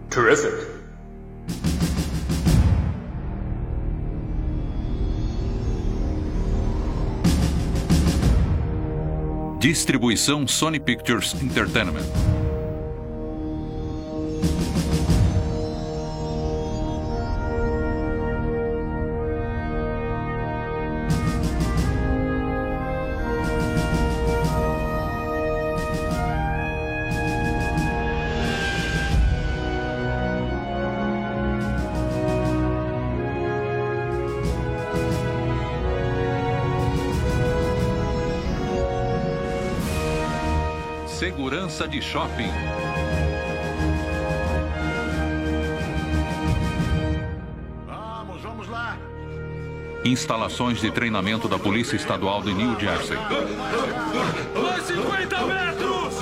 Terrific. Distribuição Sony Pictures Entertainment. Segurança de shopping. Vamos lá. Instalações de treinamento da Polícia Estadual de New Jersey. Mais 50 metros!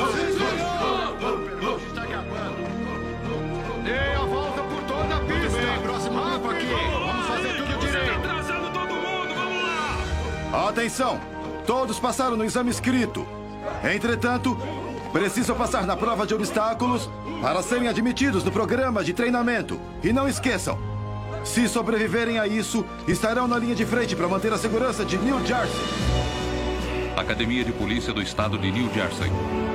Está acabando. Dê a volta por toda a pista. Bem, próximo mapa aqui. Vamos fazer tudo Você direito. tá atrasando todo mundo, vamos lá! Atenção! Todos passaram no exame escrito. Entretanto, precisam passar na prova de obstáculos para serem admitidos no programa de treinamento. E não esqueçam, se sobreviverem a isso, estarão na linha de frente para manter a segurança de New Jersey. Academia de Polícia do Estado de New Jersey.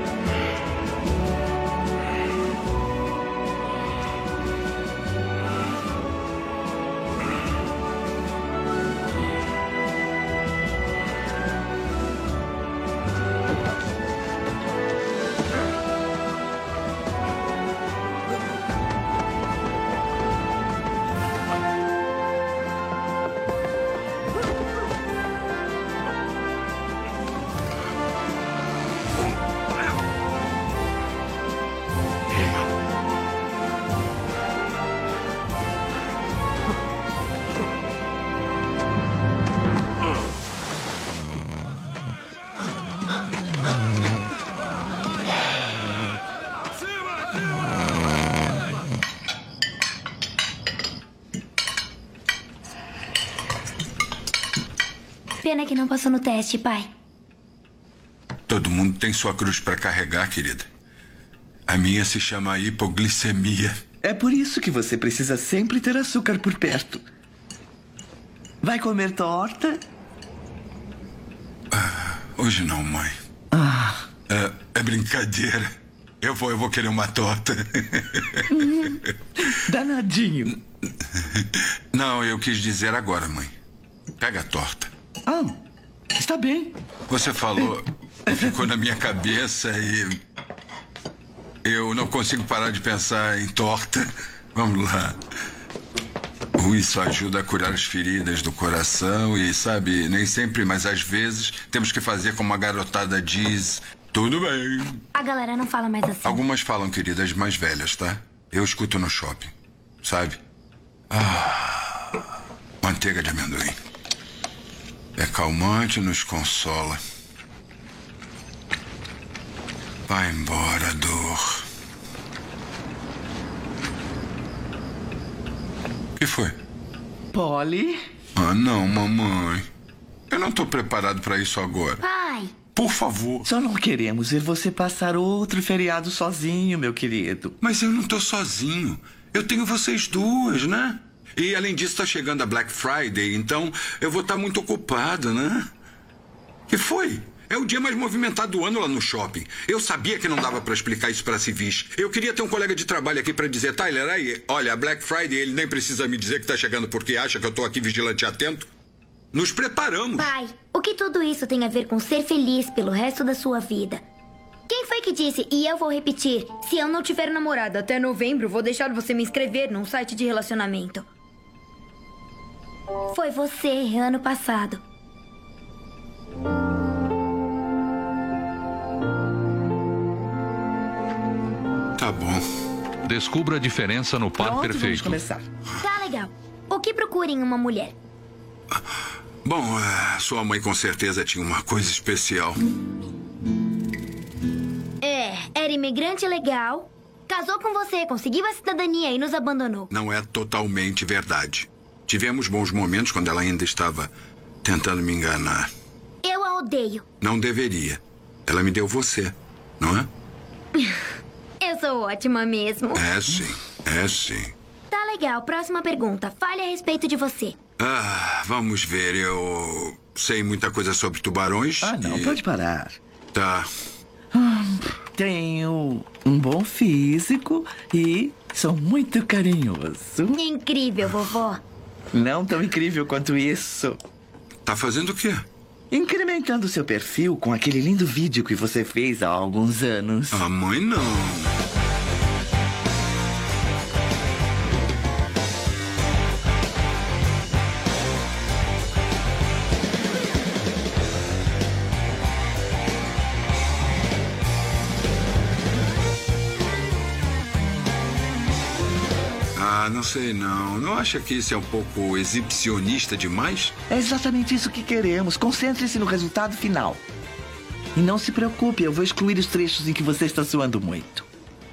Pena que não passou no teste, pai. Todo mundo tem sua cruz para carregar, querida. A minha se chama hipoglicemia. É por isso que você precisa sempre ter açúcar por perto. Vai comer torta? Hoje não, mãe. É brincadeira. Eu vou querer uma torta. Danadinho. Não, eu quis dizer agora, mãe. Pega a torta. Está bem. Você falou, ficou na minha cabeça e eu não consigo parar de pensar em torta. Vamos lá. Isso ajuda a curar as feridas do coração e, sabe, nem sempre, mas às vezes temos que fazer como a garotada diz. Tudo bem. A galera não fala mais assim. Algumas falam, queridas, mais velhas, tá? Eu escuto no shopping, sabe? Manteiga de amendoim. É calmante, nos consola. Vai embora, dor. O que foi? Polly? Não, mamãe. Eu não tô preparado pra isso agora. Pai! Por favor. Só não queremos ver você passar outro feriado sozinho, meu querido. Mas eu não tô sozinho. Eu tenho vocês duas, né? E, além disso, tá chegando a Black Friday, então eu vou estar muito ocupado, né? Que foi? É o dia mais movimentado do ano lá no shopping. Eu sabia que não dava pra explicar isso pra civis. Eu queria ter um colega de trabalho aqui pra dizer, Tyler, aí, olha, a Black Friday, ele nem precisa me dizer que tá chegando porque acha que eu tô aqui vigilante atento. Nos preparamos. Pai, o que tudo isso tem a ver com ser feliz pelo resto da sua vida? Quem foi que disse, e eu vou repetir, se eu não tiver namorado até novembro, vou deixar você me inscrever num site de relacionamento? Foi você, ano passado. Tá bom. Descubra a diferença no par Pronto, perfeito. vamos começar. Tá legal. O que procura em uma mulher? Bom, sua mãe com certeza tinha uma coisa especial. Era imigrante legal, casou com você, conseguiu a cidadania e nos abandonou. Não é totalmente verdade. Tivemos bons momentos quando ela ainda estava tentando me enganar. Eu a odeio. Não deveria. Ela me deu você, não é? Eu sou ótima mesmo. É, sim. É sim. Tá legal. Próxima pergunta. Fale a respeito de você. Vamos ver. Eu sei muita coisa sobre tubarões. Não, pode parar. Tá. Tenho um bom físico e sou muito carinhoso. Incrível, vovó. Não tão incrível quanto isso. Tá fazendo o quê? Incrementando seu perfil com aquele lindo vídeo que você fez há alguns anos. Mãe, não. Não sei não. Não acha que isso é um pouco exibicionista demais? É exatamente isso que queremos. Concentre-se no resultado final. E não se preocupe, eu vou excluir os trechos em que você está suando muito.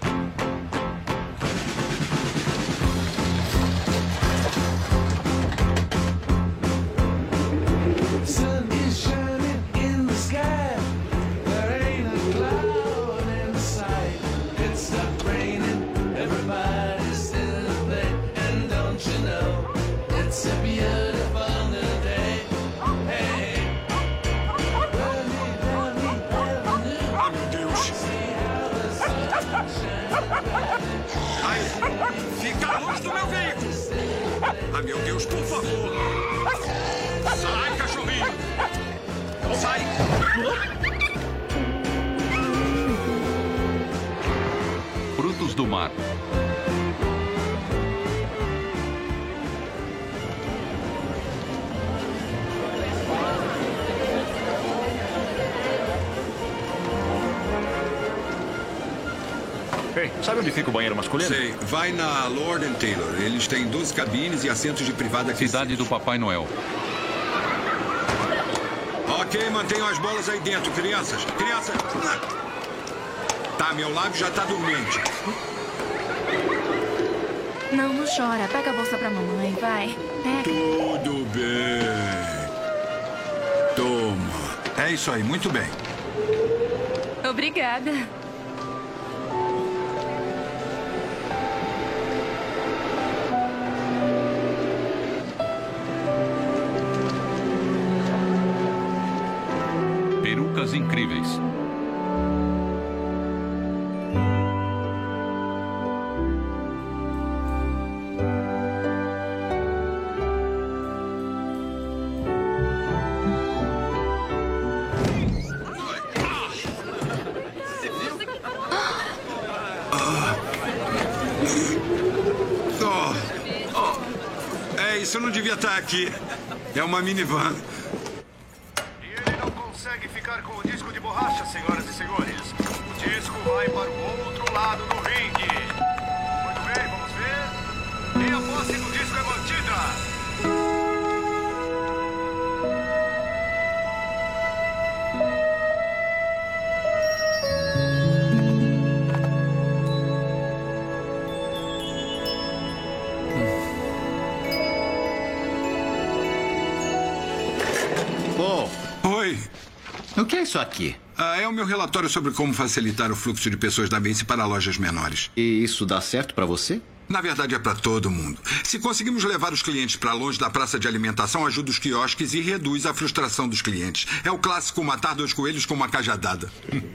Fica longe do meu veículo! Meu Deus, por favor! Sai, cachorrinho! Sai! Frutos do mar. Ei, sabe onde fica o banheiro masculino? Sei, vai na Lord & Taylor. Eles têm 12 cabines e assentos de privada aquecidos. Cidade do Papai Noel. Ok, mantenham as bolas aí dentro, crianças. Crianças! Tá, meu lábio já tá dormente. Não chora. Pega a bolsa pra mamãe, vai. Pega. Tudo bem. Toma. É isso aí, muito bem. Obrigada. Perucas incríveis. Isso não devia estar aqui. É uma minivan. E ele não consegue ficar com o disco de borracha, senhoras e senhores. O disco vai para o outro lado do ringue. Muito bem, vamos ver. E a posse do disco é mantida. Oi. O que é isso aqui? É o meu relatório sobre como facilitar o fluxo de pessoas da Macy para lojas menores. E isso dá certo para você? Na verdade, é para todo mundo. Se conseguimos levar os clientes para longe da praça de alimentação, ajuda os quiosques e reduz a frustração dos clientes. É o clássico matar dois coelhos com uma cajadada.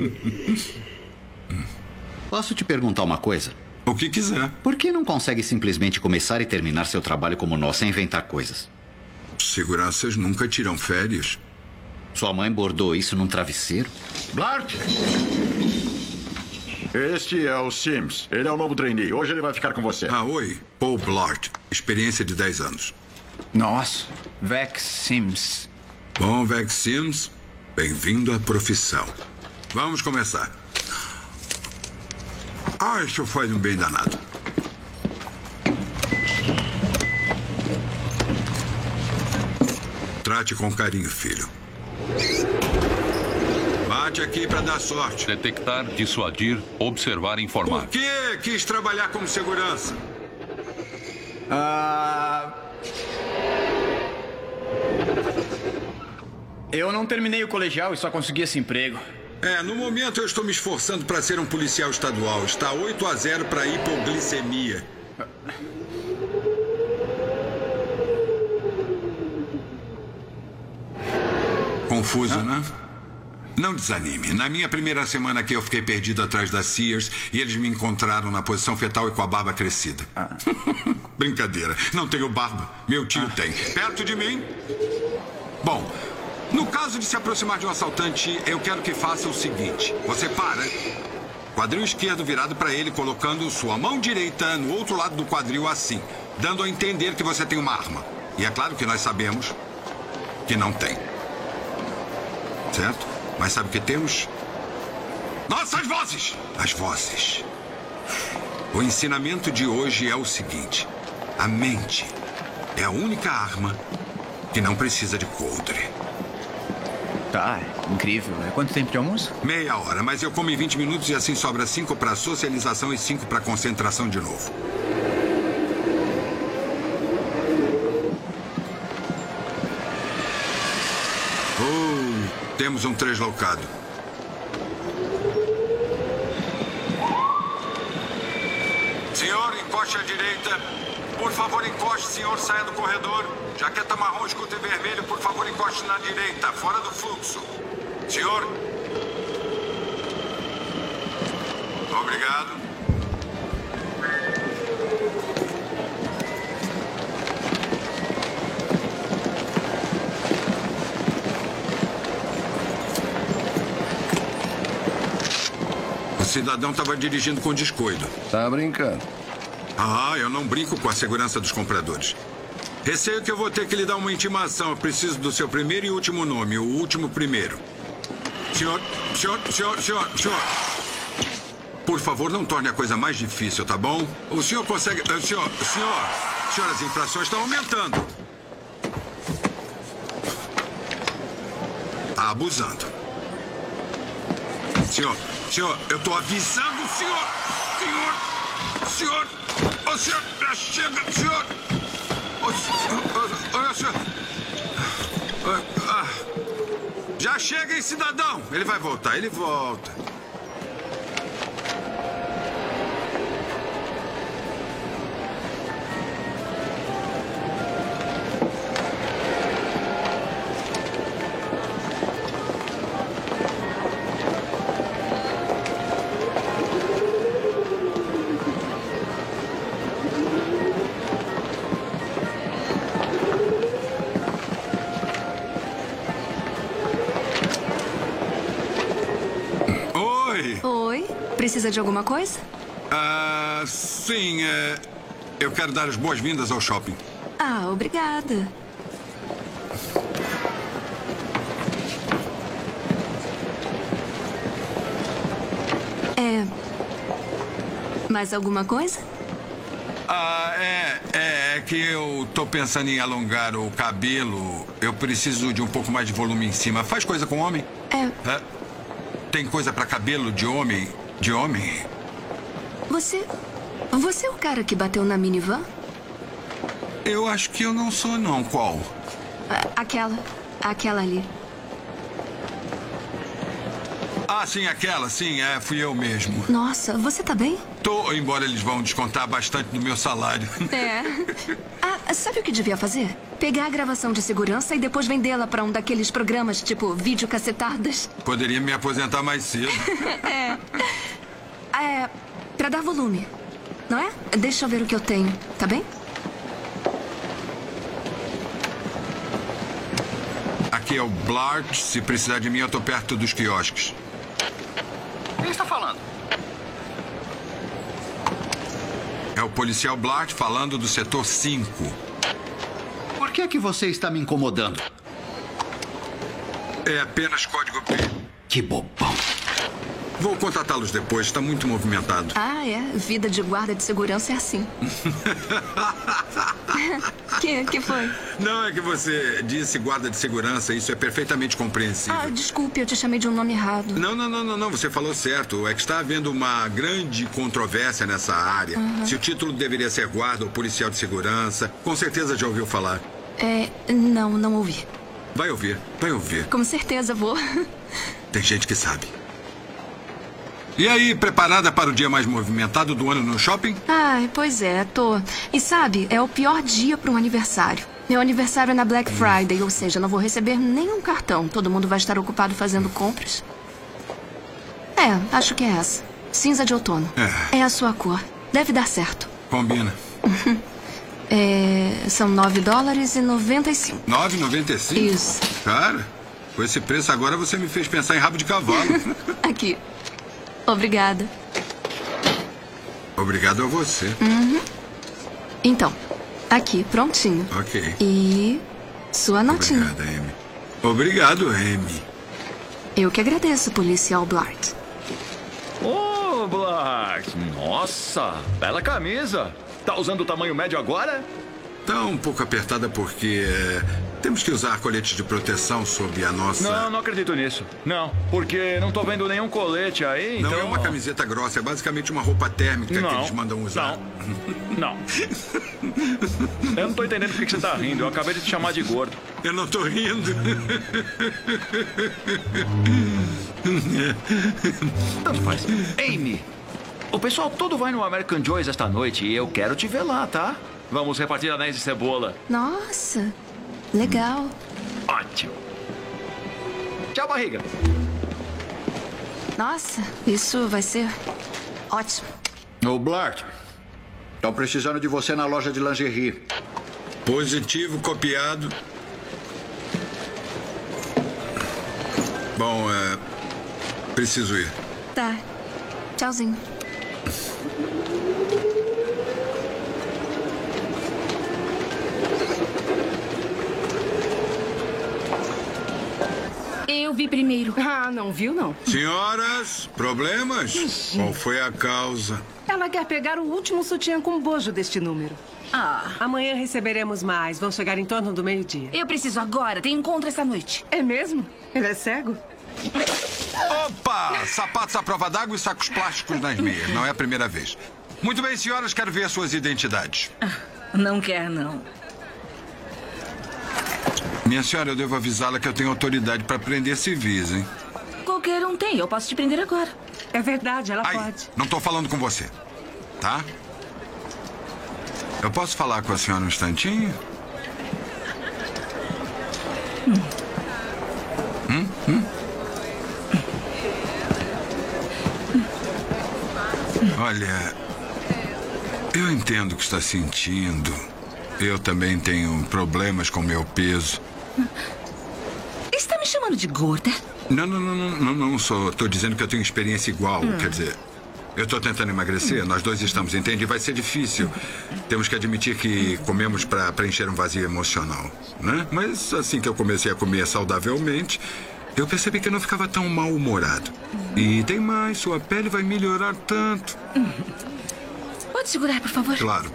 Posso te perguntar uma coisa? O que quiser. Por que não consegue simplesmente começar e terminar seu trabalho como nós, sem inventar coisas? Seguranças nunca tiram férias. Sua mãe bordou isso num travesseiro? Blart! Este é o Sims. Ele é o novo trainee. Hoje ele vai ficar com você. Oi. Paul Blart. Experiência de 10 anos. Nossa. Vex Sims. Bom, Vex Sims, bem-vindo à profissão. Vamos começar. Isso faz um bem danado. Trate com carinho, filho. Bate aqui para dar sorte. Detectar, dissuadir, observar e informar. Por que quis trabalhar como segurança? Eu não terminei o colegial e só consegui esse emprego. No momento eu estou me esforçando para ser um policial estadual. Está 8-0 para hipoglicemia. Confuso, né? Não desanime. Na minha primeira semana aqui, eu fiquei perdido atrás da Sears e eles me encontraram na posição fetal e com a barba crescida. Brincadeira. Não tenho barba. Meu tio tem. Perto de mim? Bom, no caso de se aproximar de um assaltante, eu quero que faça o seguinte. Você para, quadril esquerdo virado para ele, colocando sua mão direita no outro lado do quadril assim, dando a entender que você tem uma arma. E é claro que nós sabemos que não tem. Certo? Mas sabe o que temos? Nossas vozes! As vozes. O ensinamento de hoje é o seguinte. A mente é a única arma que não precisa de coldre. Tá, incrível. Quanto tempo de almoço? Meia hora, mas eu como em 20 minutos e assim sobra 5 para socialização e 5 para concentração de novo. Temos um translocado. Senhor, encoste à direita. Por favor, encoste, senhor, saia do corredor. Jaqueta marrom, escudo e vermelho, por favor, encoste na direita, fora do fluxo. Senhor. Obrigado. O cidadão estava dirigindo com descuido. Tá brincando? Ah, eu não brinco com a segurança dos compradores. Receio que eu vou ter que lhe dar uma intimação. Eu preciso do seu primeiro e último nome, o último primeiro. Senhor. Por favor, não torne a coisa mais difícil, tá bom? O senhor consegue... Senhor, as infrações estão aumentando. Tá abusando. Senhor, eu tô avisando o senhor! Senhor! Ô, senhor, já chega, senhor! Ô, senhor! Já chega, hein, cidadão! Ele vai voltar, ele volta. Precisa de alguma coisa? Sim. Eu quero dar as boas-vindas ao shopping. Ah, obrigada. Mais alguma coisa? É que eu tô pensando em alongar o cabelo. Eu preciso de um pouco mais de volume em cima. Faz coisa com homem? Tem coisa pra cabelo de homem? De homem? Você é o cara que bateu na minivan? Eu acho que eu não sou, não. Qual? Aquela ali. Sim, aquela. Sim, fui eu mesmo. Nossa, você tá bem? Tô, embora eles vão descontar bastante do meu salário. Sabe o que devia fazer? Pegar a gravação de segurança e depois vendê-la pra um daqueles programas tipo videocassetadas. Poderia me aposentar mais cedo. Pra dar volume, não é? Deixa eu ver o que eu tenho, tá bem? Aqui é o Blart. Se precisar de mim, eu tô perto dos quiosques. Quem está falando? É o policial Blart falando do setor 5. Por que você está me incomodando? É apenas código P. Que bobão. Vou contatá-los depois, está muito movimentado. Vida de guarda de segurança é assim. Que foi? Não, é que você disse guarda de segurança, isso é perfeitamente compreensível. Desculpe, eu te chamei de um nome errado. Não, você falou certo. É que está havendo uma grande controvérsia nessa área. Se o título deveria ser guarda ou policial de segurança. Com certeza já ouviu falar. Não ouvi. Vai ouvir. Com certeza vou. Tem gente que sabe. E aí, preparada para o dia mais movimentado do ano no shopping? Ai, pois é, tô. E sabe, é o pior dia para um aniversário. Meu aniversário é na Black Friday, ou seja, não vou receber nenhum cartão. Todo mundo vai estar ocupado fazendo compras. Acho que é essa. Cinza de outono. É a sua cor. Deve dar certo. Combina. São $9,95. $9,95? Isso. Cara, com esse preço agora você me fez pensar em rabo de cavalo. Aqui. Obrigada. Obrigado a você. Então, aqui, prontinho. Ok. E sua notinha. Obrigado, Amy. Obrigado, Amy. Eu que agradeço, policial Blart. Ô, Blart. Nossa, bela camisa. Tá usando o tamanho médio agora? Tá um pouco apertada porque temos que usar colete de proteção sob a nossa... Não acredito nisso. Não, porque não tô vendo nenhum colete aí, Não então... é uma camiseta grossa, é basicamente uma roupa térmica que eles mandam usar. Não. Eu não tô entendendo por que você tá rindo. Eu acabei de te chamar de gordo. Eu não tô rindo. Tanto faz. Amy, o pessoal todo vai no American Joyce esta noite e eu quero te ver lá, tá? Vamos repartir anéis de cebola. Nossa, legal. Ótimo. Tchau, barriga. Nossa, isso vai ser ótimo. Ô, Blart, estão precisando de você na loja de lingerie. Positivo, copiado. Bom, preciso ir. Tá. Tchauzinho. Eu vi primeiro. Ah, não viu, não? Senhoras, problemas? Qual foi a causa? Ela quer pegar o último sutiã com bojo deste número. Amanhã receberemos mais. Vão chegar em torno do meio-dia. Eu preciso agora. Tem encontro esta noite. É mesmo? Ele é cego? Opa! Sapatos à prova d'água e sacos plásticos nas meias. Não é a primeira vez. Muito bem, senhoras, quero ver suas identidades. Não quer, não. Minha senhora, eu devo avisá-la que eu tenho autoridade para prender civis, hein? Qualquer um tem. Eu posso te prender agora. É verdade, ela pode. Não tô falando com você, tá? Eu posso falar com a senhora um instantinho? Olha, eu entendo o que está sentindo. Eu também tenho problemas com meu peso. Está me chamando de gorda? Não sou. Estou dizendo que eu tenho experiência igual. Quer dizer, eu estou tentando emagrecer, nós dois estamos, entende? Vai ser difícil. Temos que admitir que comemos para preencher um vazio emocional, né? Mas assim que eu comecei a comer saudavelmente, eu percebi que eu não ficava tão mal-humorado. E tem mais, sua pele vai melhorar tanto. Pode segurar, por favor? Claro.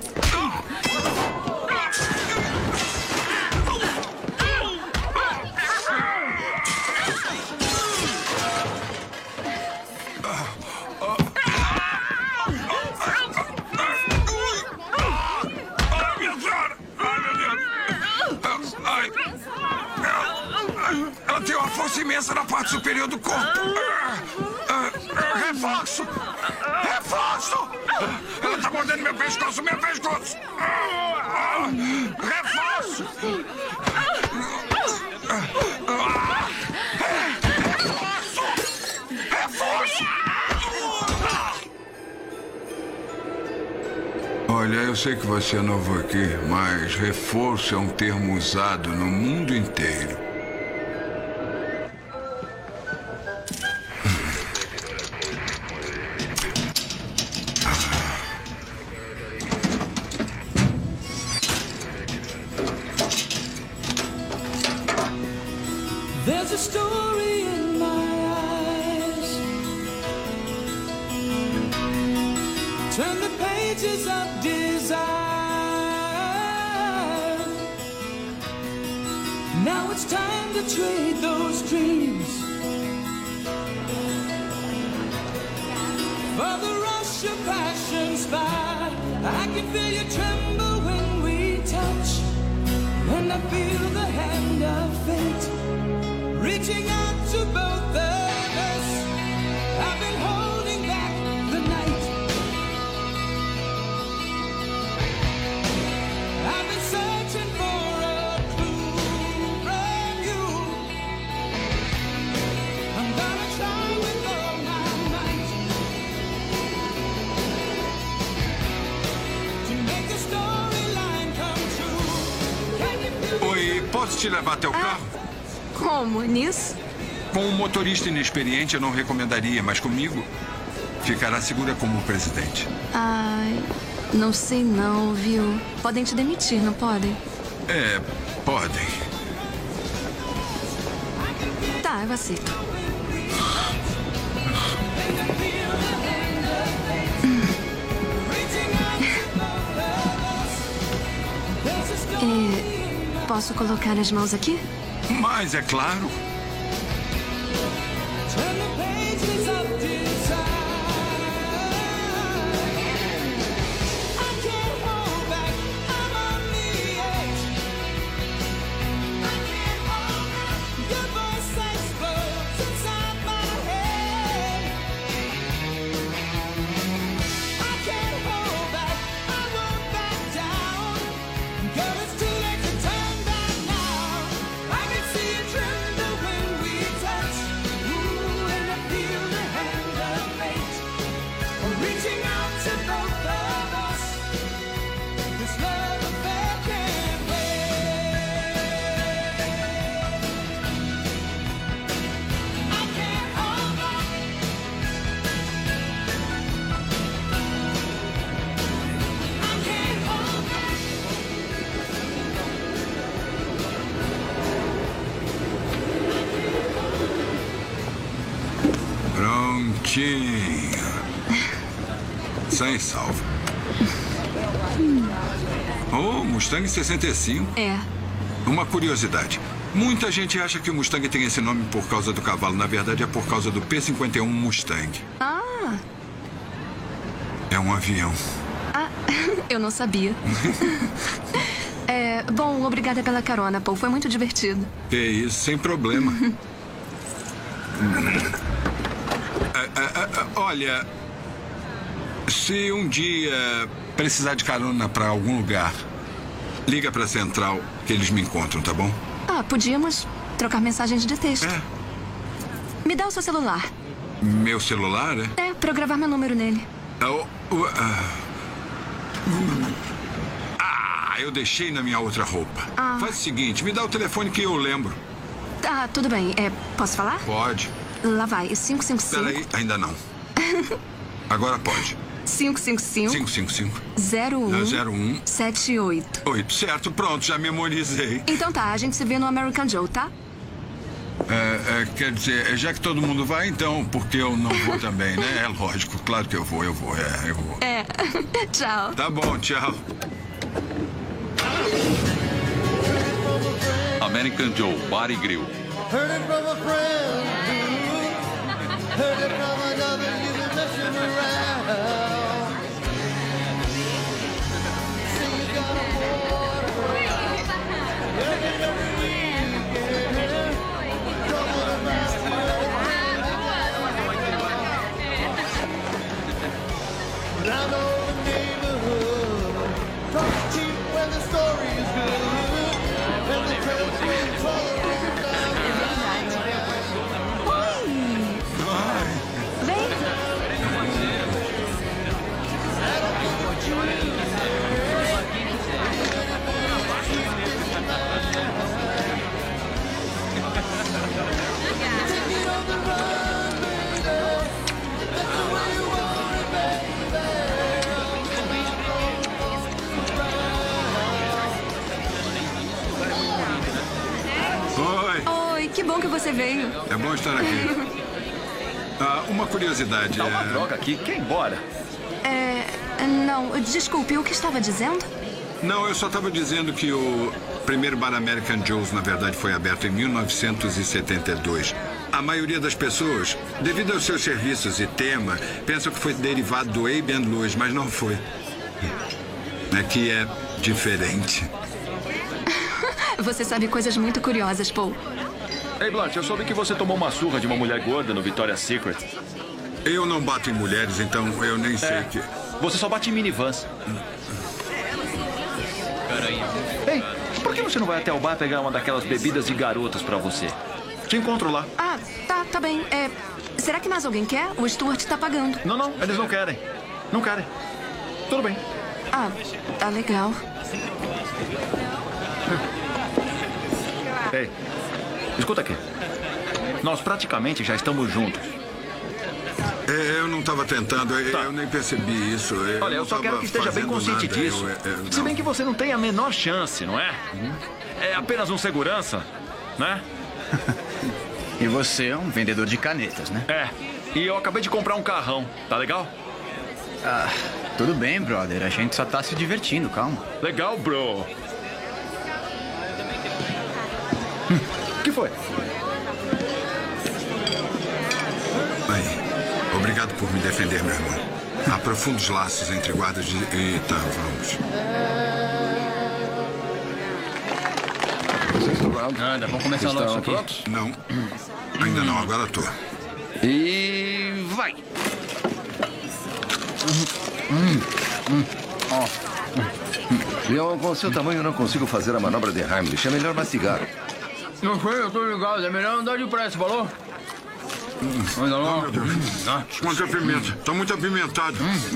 Ela tem uma força imensa na parte superior do corpo. Reforço! Reforço! Ela tá mordendo meu pescoço! Reforço! Reforço! Reforço! Olha, eu sei que você é novo aqui, mas reforço é um termo usado no mundo inteiro. There's a story in my eyes. Turn the pages of desire. Now it's time to trade those dreams for the rush of passion's fire. I can feel you tremble when we touch, and I feel the hand of fate reaching out to both of us. I've been holding back Posso te levar até o carro? Como? Nisso? Com um motorista inexperiente eu não recomendaria, mas comigo ficará segura como presidente. Ai, não sei não, viu? Podem te demitir, não podem? É, podem. Tá, eu aceito. Posso colocar as mãos aqui? Mas é claro. Prontinho. Sem salvo. Oh, Mustang 65. É. Uma curiosidade. Muita gente acha que o Mustang tem esse nome por causa do cavalo. Na verdade, é por causa do P-51 Mustang. Ah. É um avião. Ah, eu não sabia. Bom, obrigada pela carona, Paul. Foi muito divertido. Que isso, sem problema. Olha, se um dia precisar de carona para algum lugar, liga para a central que eles me encontram, tá bom? Ah, podíamos trocar mensagens de texto. Me dá o seu celular. Meu celular, é? É, pra eu gravar meu número nele. Eu deixei na minha outra roupa. Faz o seguinte, me dá o telefone que eu lembro. Tá, tudo bem. Posso falar? Pode. Lá vai, 555... Peraí, ainda não. Agora pode. 555... 555... 01... 78. 8, certo, pronto, já memorizei. Então tá, a gente se vê no American Joe, tá? Quer dizer, já que todo mundo vai, então, porque eu não vou também, né? É lógico, claro que eu vou. Eu vou. Tchau. Tá bom, tchau. American Joe Bar e Grill. Heard it from a friend, heard it from another, you've been messing around. See you got a boyfriend, working every weekend, trouble to pass round all the neighborhood, talk cheap when the story is good, and the trail's full of Oi, que bom que você veio. É bom estar aqui. Uma curiosidade. Tá uma droga aqui, quer ir embora? Não, desculpe, o que estava dizendo? Não, eu só estava dizendo que o primeiro bar American Joe's, na verdade, foi aberto em 1972. A maioria das pessoas, devido aos seus serviços e tema, pensam que foi derivado do Abe and Louis, mas não foi. Aqui é diferente. Você sabe coisas muito curiosas, Paul. Ei, Blanche, eu soube que você tomou uma surra de uma mulher gorda no Victoria's Secret. Eu não bato em mulheres, então eu nem sei que... Você só bate em minivans. Ei, por que você não vai até o bar pegar uma daquelas bebidas de garotas pra você? Te encontro lá. Ah, tá bem. Será que mais alguém quer? O Stuart tá pagando. Não, eles não querem. Não querem. Tudo bem. Ah, tá legal. Ei, escuta aqui. Nós praticamente já estamos juntos. Eu não estava tentando, eu nem percebi isso. Olha, eu só quero que esteja bem consciente disso. Se bem que você não tem a menor chance, não é? É apenas um segurança, né? E você é um vendedor de canetas, né? É, e eu acabei de comprar um carrão, tá legal? Ah, tudo bem, brother. A gente só tá se divertindo, calma. Legal, bro. O que foi? Obrigado por me defender, meu irmão. Há profundos laços entre guardas de... Eita, vamos. Vocês estão prontos? Anda, vamos começar o nosso aqui. Prontos? Não. Ainda não, agora tô. E... vai! Eu, com seu tamanho, não consigo fazer a manobra de Heimlich. É melhor mastigar. Não sei, eu tô ligado. É melhor andar depressa, falou? Ainda não. Meu Deus. Quanta pimenta. Tá muito apimentado.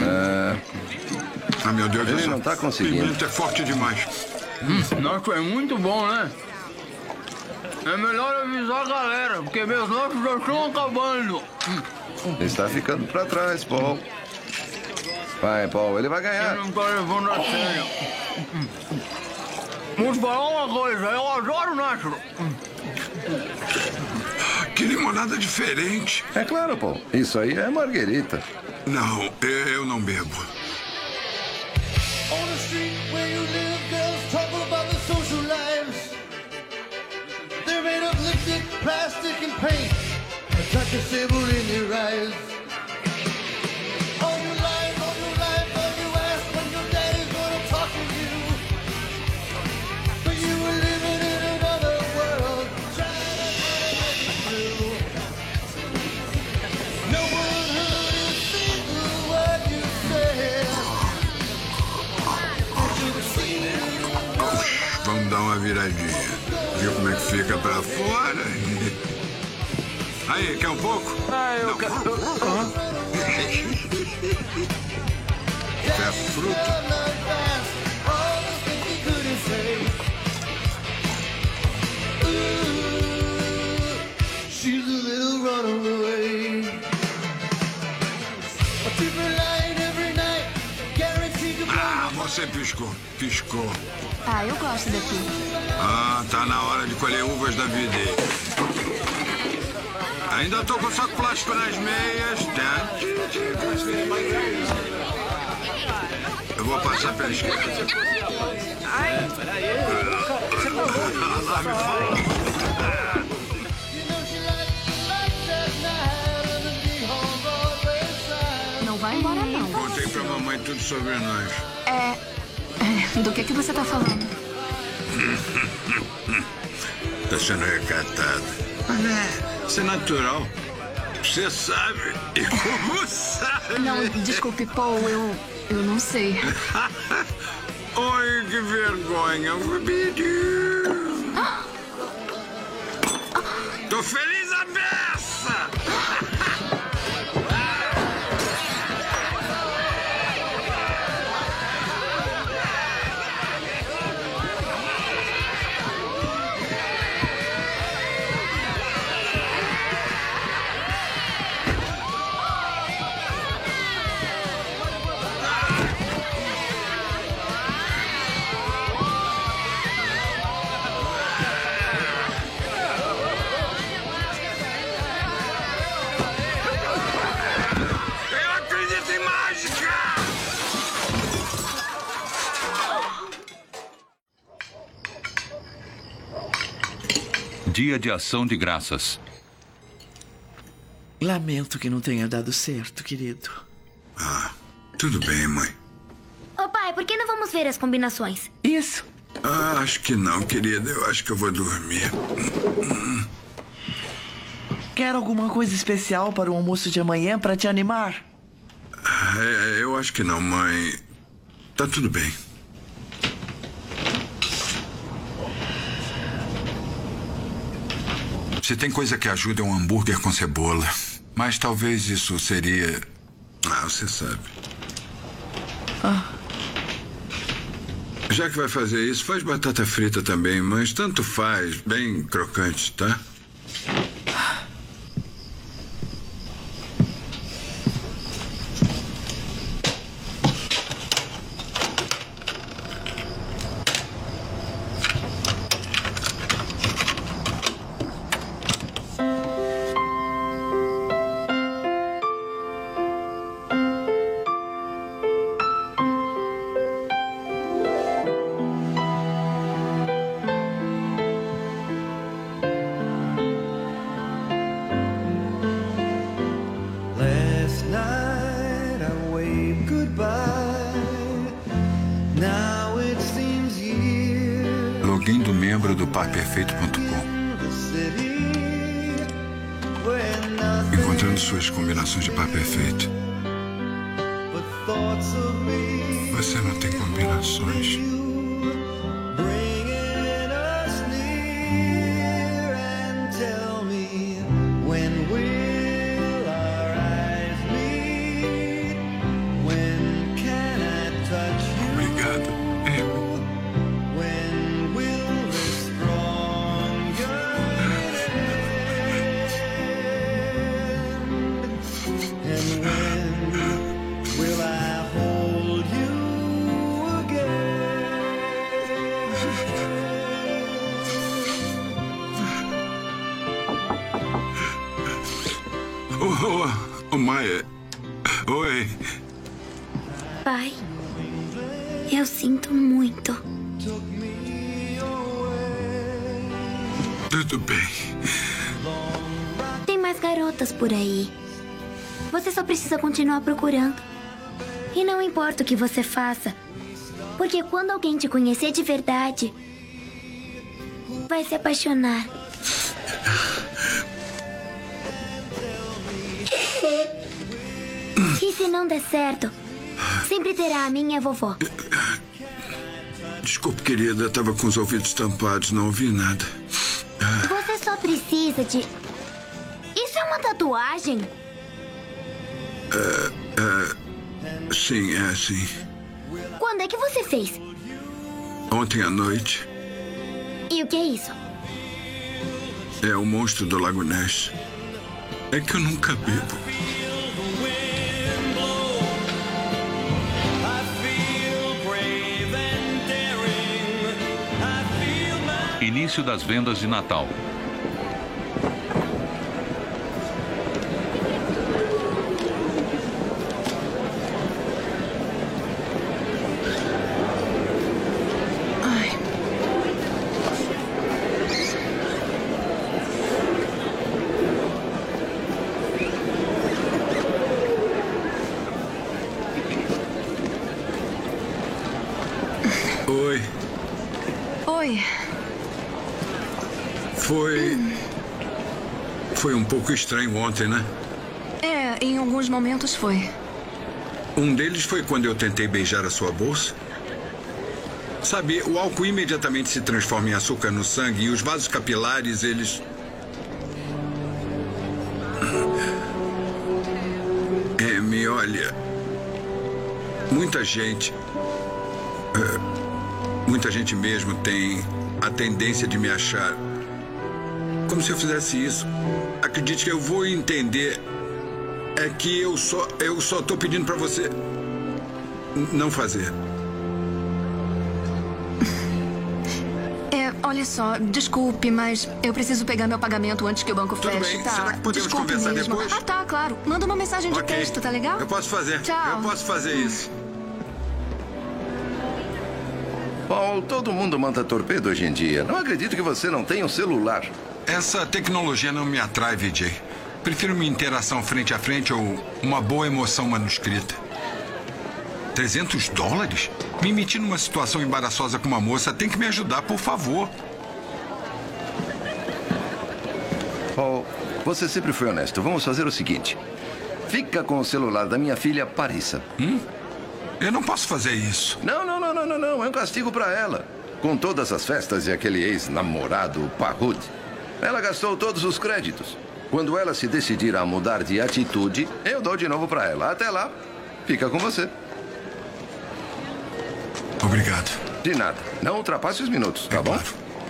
Ah, meu Deus. Ele não tá conseguindo. Pimenta é forte demais. Nossa, é muito bom, né? É melhor avisar a galera, porque meus lanches já estão acabando. Está ficando pra trás, Paul. Vai, Paul, ele vai ganhar. Você não tá levando a sério. Vou te falar uma coisa, eu adoro Nitro. Que limonada diferente. É claro, Paul. Isso aí é marguerita. Não, eu não bebo. On the street where you live, girls talk about their social lives. They're made of lipstick, plastic, and paint. A touch of sable in their eyes. All your life, all you ask when your daddy's gonna talk to you. But you were living in another world, trying to make it through. No one heard a single word you said. Vamos dar uma viradinha. Viu como é que fica pra fora? Aí, quer um pouco? Eu quero. Quer fruta? She's a little runaway. Ah, você piscou. Piscou. Ah, eu gosto daqui. Ah, tá na hora de colher uvas da vida. Ainda tô com saco plástico nas meias. Eu vou passar pela esquerda. Ai! Não vai embora, não. Contei pra mamãe tudo sobre nós. Do que você tá falando? Tá sendo recatado. Mas isso é natural. Você sabe. E como sabe? Não, desculpe, Paul, eu não sei. Oi, que vergonha. Tô feliz a beça! Dia de Ação de Graças. Lamento que não tenha dado certo, querido. Ah, tudo bem, mãe. Ô pai, por que não vamos ver as combinações? Isso. Ah, acho que não, querida. Eu acho que eu vou dormir. Quer alguma coisa especial para o almoço de amanhã para te animar? Eu acho que não, mãe. Tá tudo bem. Se tem coisa que ajuda é um hambúrguer com cebola. Mas talvez isso seria... Ah, você sabe. Já que vai fazer isso, faz batata frita também, mas tanto faz, bem crocante, tá? Last night I waved goodbye. Now it seems years Login do membro do parperfeito.com. the city where nothing Encontrando suas combinações de par perfeito. but thoughts of me Você não tem combinações. bringing us near. And tell me, when will our eyes meet? When can I touch you? Obrigado, When will this strong yearning end? And when will I hold you Ô, Maia. Oi. Pai, eu sinto muito. Tudo bem. Tem mais garotas por aí. Você só precisa continuar procurando. E não importa o que você faça, porque quando alguém te conhecer de verdade, vai se apaixonar. E se não der certo, sempre terá a minha vovó. Desculpe, querida. Tava com os ouvidos tampados. Não ouvi nada. Você só precisa de... Isso é uma tatuagem? Sim, é sim. Quando é que você fez? Ontem à noite. E o que é isso? É o monstro do Lago Ness. É que eu nunca bebo. Início das vendas de Natal. Oi. Oi. Foi um pouco estranho ontem, né? É, em alguns momentos foi. Um deles foi quando eu tentei beijar a sua bolsa. Sabe, o álcool imediatamente se transforma em açúcar no sangue e os vasos capilares, eles... Amy, olha... Muita gente mesmo tem a tendência de me achar como se eu fizesse isso. Acredite que eu vou entender. É que eu só tô pedindo pra você não fazer. Olha só, desculpe, mas eu preciso pegar meu pagamento antes que o banco feche, bem. tá? Será que podemos Desculpe conversar mesmo. depois? Ah, tá, claro. Manda uma mensagem de Ok. texto, tá legal? Eu posso fazer. Tchau. Eu posso fazer isso. Paul, todo mundo manda torpedo hoje em dia. Não acredito que você não tenha um celular. Essa tecnologia não me atrai, VJ. Prefiro uma interação frente a frente ou uma boa emoção manuscrita. $300? Me meter numa situação embaraçosa com uma moça. Tem que me ajudar, por favor. Paul, você sempre foi honesto. Vamos fazer o seguinte. Fica com o celular da minha filha, Parissa. Eu não posso fazer isso. Não. É um castigo pra ela. Com todas as festas e aquele ex-namorado parrude. Ela gastou todos os créditos. Quando ela se decidir a mudar de atitude, eu dou de novo pra ela. Até lá, fica com você. Obrigado. De nada. Não ultrapasse os minutos, tá bom?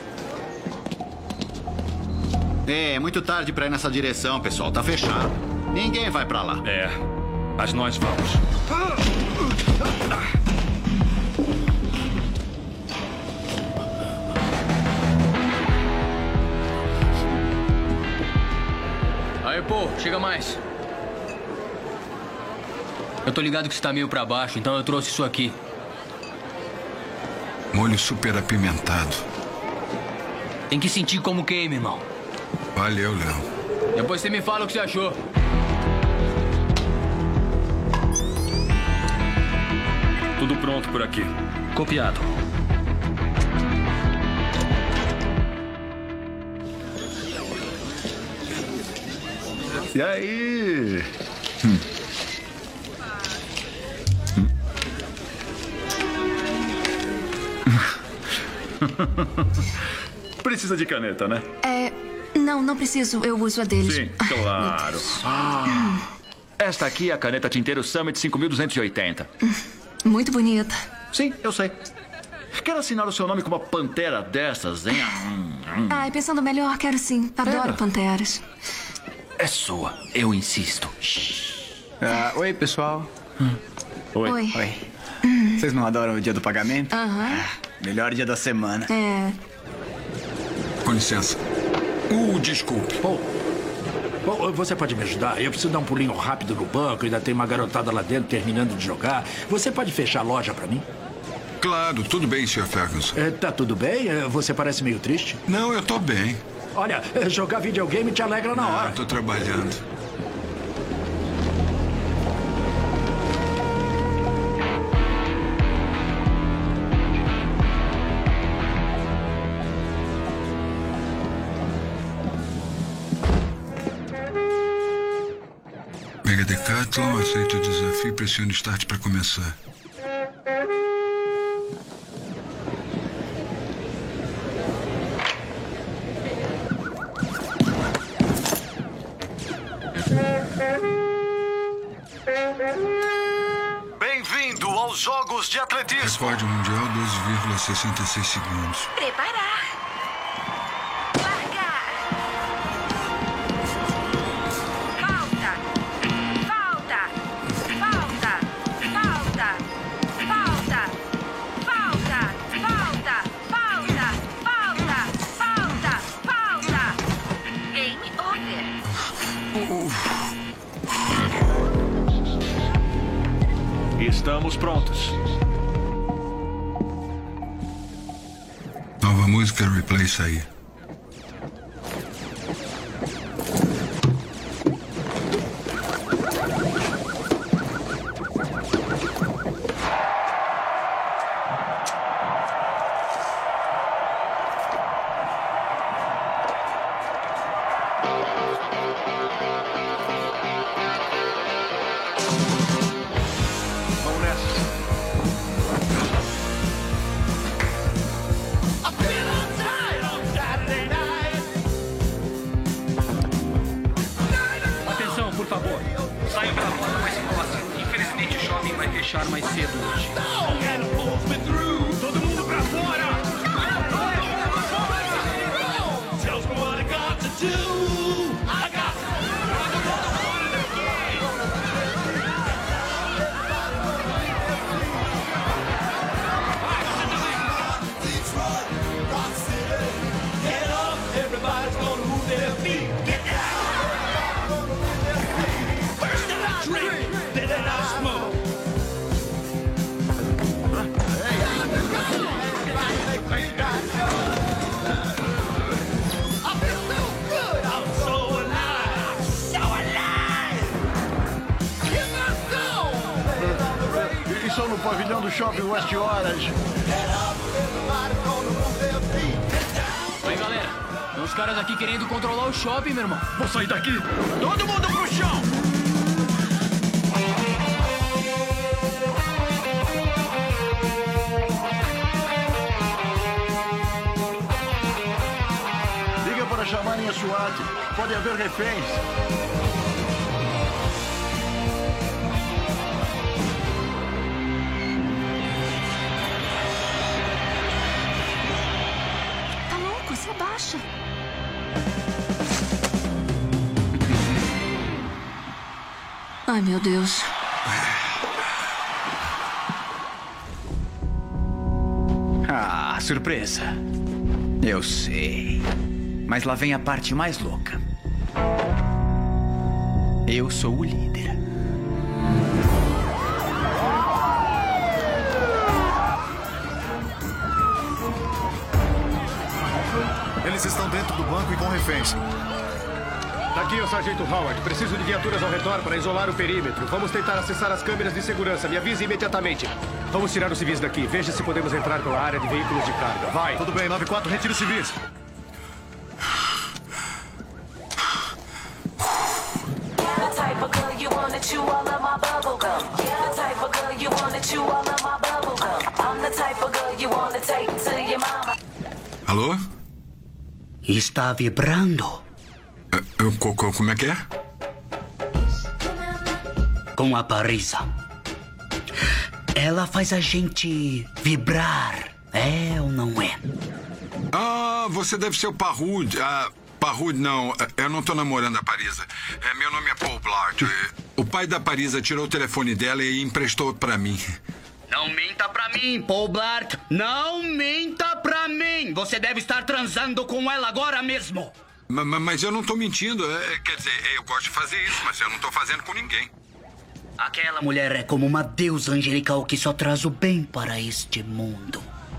É muito tarde pra ir nessa direção, pessoal. Tá fechado. Ninguém vai pra lá. É, mas nós vamos. Aí, pô, chega mais. Eu tô ligado que você tá meio pra baixo, então eu trouxe isso aqui. Molho super apimentado. Tem que sentir como queima, irmão. Valeu, Léo. Depois você me fala o que você achou. Tudo pronto por aqui. Copiado. E aí? Precisa de caneta, né? Não preciso. Eu uso a deles. Sim, claro. Esta aqui é a caneta tinteiro Summit 5280. Muito bonita. Sim, eu sei. Quero assinar o seu nome com uma pantera dessas, hein? Ai, pensando melhor, quero sim. Adoro panteras. É sua, eu insisto. Oi, pessoal. Oi. Oi. Vocês não adoram o dia do pagamento? Aham. Melhor dia da semana. É. Com licença. Desculpe. Bom, você pode me ajudar? Eu preciso dar um pulinho rápido no banco. Ainda tem uma garotada lá dentro terminando de jogar. Você pode fechar a loja pra mim? Claro, tudo bem, Sr. Ferguson. Tá tudo bem? Você parece meio triste. Não, eu tô bem. Olha, jogar videogame te alegra na hora. Tô trabalhando. Mega Decathlon, aceita o desafio e pressione Start para começar. Bem-vindo aos Jogos de Atletismo. Recorde mundial 12,66 segundos. Preparar. Estamos prontos. Nova música, replay sair. Atenção, por favor. Saiam pela porta mais próxima. Infelizmente o shopping vai fechar mais cedo hoje. Todo mundo pra fora! Tells me what I got to do. I got Detroit, Rock City. Get up, everybody's gonna move their feet. Get down. First did I drink, then I smoke. Estou no pavilhão do Shopping West Orange. Aí, galera. Tem uns caras aqui querendo controlar o shopping, meu irmão. Vou sair daqui. Todo mundo pro chão. Liga para chamarem a SWAT. Pode haver reféns. borracha. Ai, meu Deus. Ah, surpresa. Eu sei. Mas lá vem a parte mais louca. Eu sou o líder. Eles estão dentro do banco e com reféns. Aqui é o Sargento Howard. Preciso de viaturas ao redor para isolar o perímetro. Vamos tentar acessar as câmeras de segurança. Me avise imediatamente. Vamos tirar os civis daqui. Veja se podemos entrar pela área de veículos de carga. Vai. Tudo bem, 9-4, retire os civis. Alô? Está vibrando. Como é que é? Com a Parisa. Ela faz a gente vibrar. É ou não é? Ah, você deve ser o Parrud. Parrud não. Eu não tô namorando a Parisa. Meu nome é Paul Blart. O pai da Parisa tirou o telefone dela e emprestou pra mim. Não minta pra mim, Paul Blart. Não minta pra mim. Você deve estar transando com ela agora mesmo. Mas eu não tô mentindo. Quer dizer, eu gosto de fazer isso, mas eu não tô fazendo com ninguém. Aquela mulher é como uma deusa angelical que só traz o bem para este mundo.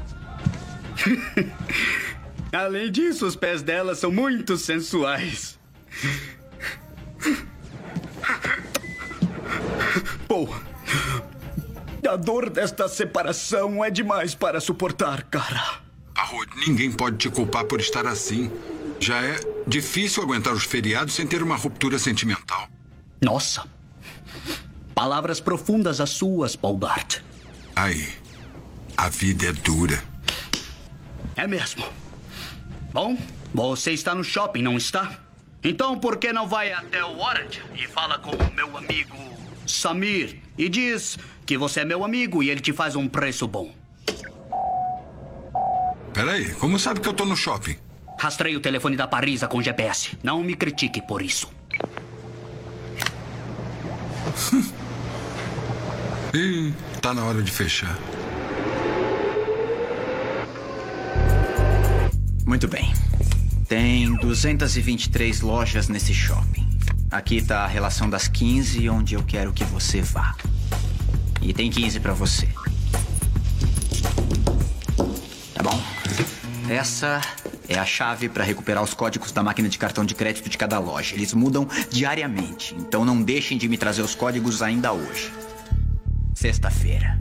Além disso, os pés dela são muito sensuais. Pô, a dor desta separação é demais para suportar, cara. Parrud, ninguém pode te culpar por estar assim. Já é difícil aguentar os feriados sem ter uma ruptura sentimental. Nossa. Palavras profundas as suas, Paul Blart. Aí, a vida é dura. É mesmo. Bom, você está no shopping, não está? Então por que não vai até o Orange e fala com o meu amigo Samir e diz que você é meu amigo e ele te faz um preço bom? Peraí, como sabe que eu tô no shopping? Rastrei o telefone da Parisa com GPS. Não me critique por isso. Ih, tá na hora de fechar. Muito bem. Tem 223 lojas nesse shopping. Aqui tá a relação das 15 onde eu quero que você vá. E tem 15 pra você. Tá bom? Essa é a chave para recuperar os códigos da máquina de cartão de crédito de cada loja. Eles mudam diariamente, então não deixem de me trazer os códigos ainda hoje. Sexta-feira.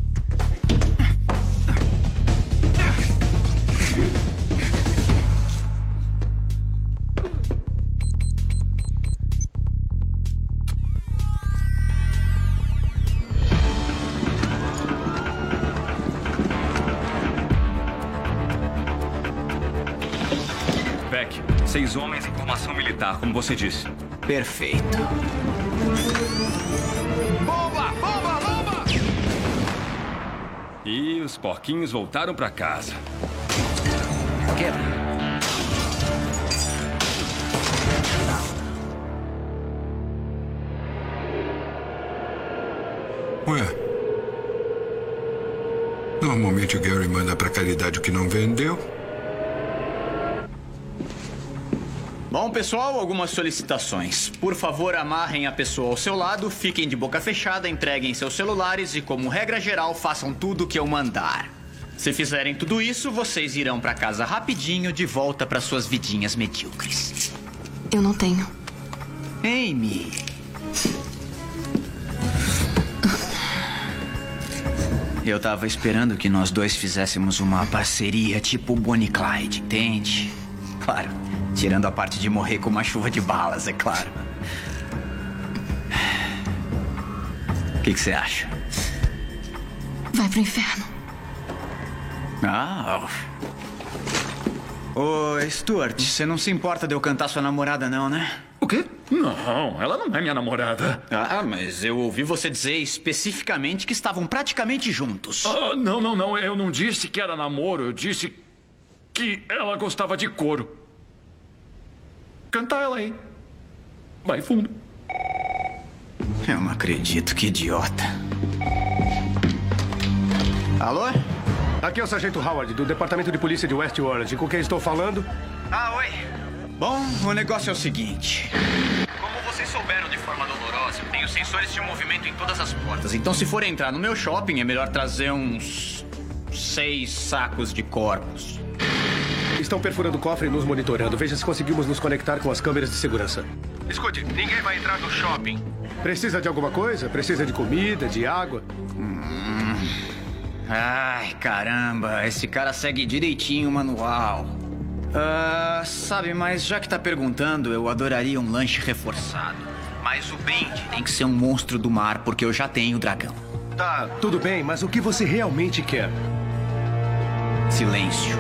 Beck, 6 homens em formação militar, como você disse. Perfeito. Bomba! Bomba! Bomba! E os porquinhos voltaram pra casa. Quebra. Ué? Normalmente o Gary manda pra caridade o que não vendeu. Bom, pessoal, algumas solicitações. Por favor, amarrem a pessoa ao seu lado, fiquem de boca fechada, entreguem seus celulares e, como regra geral, façam tudo o que eu mandar. Se fizerem tudo isso, vocês irão pra casa rapidinho, de volta para suas vidinhas medíocres. Eu não tenho. Amy. Eu tava esperando que nós dois fizéssemos uma parceria tipo Bonnie e Clyde, entende? Claro. Tirando a parte de morrer com uma chuva de balas, é claro. O que você acha? Vai pro inferno. Ah. Ô, Stuart, você não se importa de eu cantar sua namorada, não, né? O quê? Não, ela não é minha namorada. Ah, mas eu ouvi você dizer especificamente que estavam praticamente juntos. Não, eu não disse que era namoro, eu disse... que ela gostava de couro. Canta ela aí. Vai fundo. Eu não acredito, que idiota. Alô? Aqui é o Sargento Howard, do Departamento de Polícia de West Orange. Com quem estou falando? Ah, oi. Bom, o negócio é o seguinte. Como vocês souberam de forma dolorosa, eu tenho sensores de movimento em todas as portas. Então, se for entrar no meu shopping, é melhor trazer uns 6 sacos de corpos. Estão perfurando o cofre e nos monitorando. Veja se conseguimos nos conectar com as câmeras de segurança. Escute, ninguém vai entrar no shopping. Precisa de alguma coisa? Precisa de comida, de água? Ai, caramba, esse cara segue direitinho o manual. Sabe, mas já que tá perguntando, eu adoraria um lanche reforçado. Mas o brinde tem que ser um monstro do mar, porque eu já tenho o dragão. Tá, tudo bem, mas o que você realmente quer? Silêncio.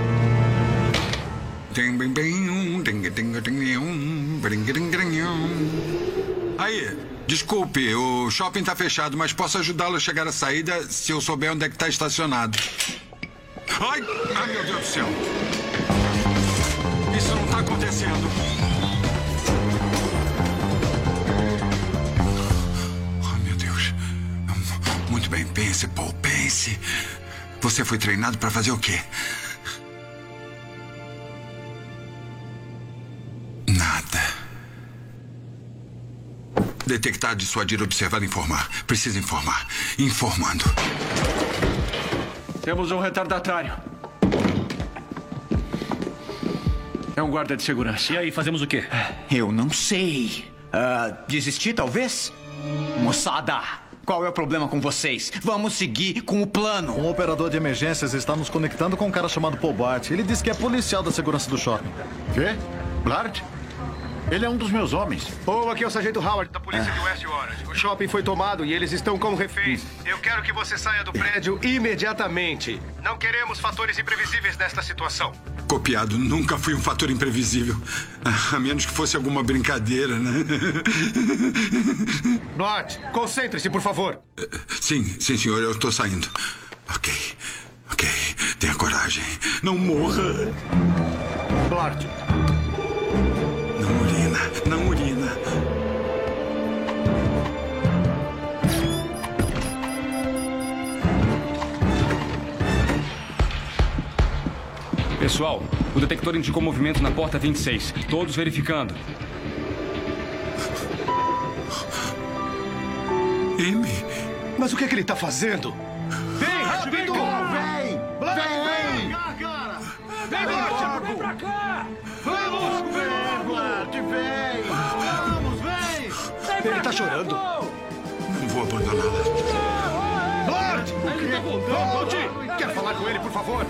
Aí, desculpe, o shopping tá fechado, mas posso ajudá-lo a chegar à saída se eu souber onde é que tá estacionado. Ai, meu Deus do céu. Isso não tá acontecendo. Oh, meu Deus. Muito bem, pense, Paul, pense. Você foi treinado para fazer o quê? Nada. Detectar, dissuadir, observar, informar. Precisa informar. Informando. Temos um retardatário. É um guarda de segurança. E aí, fazemos o quê? Eu não sei. Desistir, talvez? Moçada, qual é o problema com vocês? Vamos seguir com o plano. Um operador de emergências está nos conectando com um cara chamado Paul Bart. Ele disse que é policial da segurança do shopping. Quê? Bart? Ele é um dos meus homens. Aqui é o Sargento Howard, da polícia de West Orange. O shopping foi tomado e eles estão como reféns. Eu quero que você saia do prédio imediatamente. Não queremos fatores imprevisíveis nesta situação. Copiado, nunca fui um fator imprevisível. A menos que fosse alguma brincadeira, né? Bart, concentre-se, por favor. Sim, senhor, eu estou saindo. Ok. Tenha coragem. Não morra. Bart. Não urina. Pessoal, o detector indicou movimento na porta 26. Todos verificando. Amy? Mas o que ele tá fazendo? Vem, rápido! Vem! Vem pra cá! Vamos, Bart, vem! Vamos, vem! Ele tá chorando. Não vou abandoná-la. Bart! Ele tá voltando! Quer falar com ele, por favor?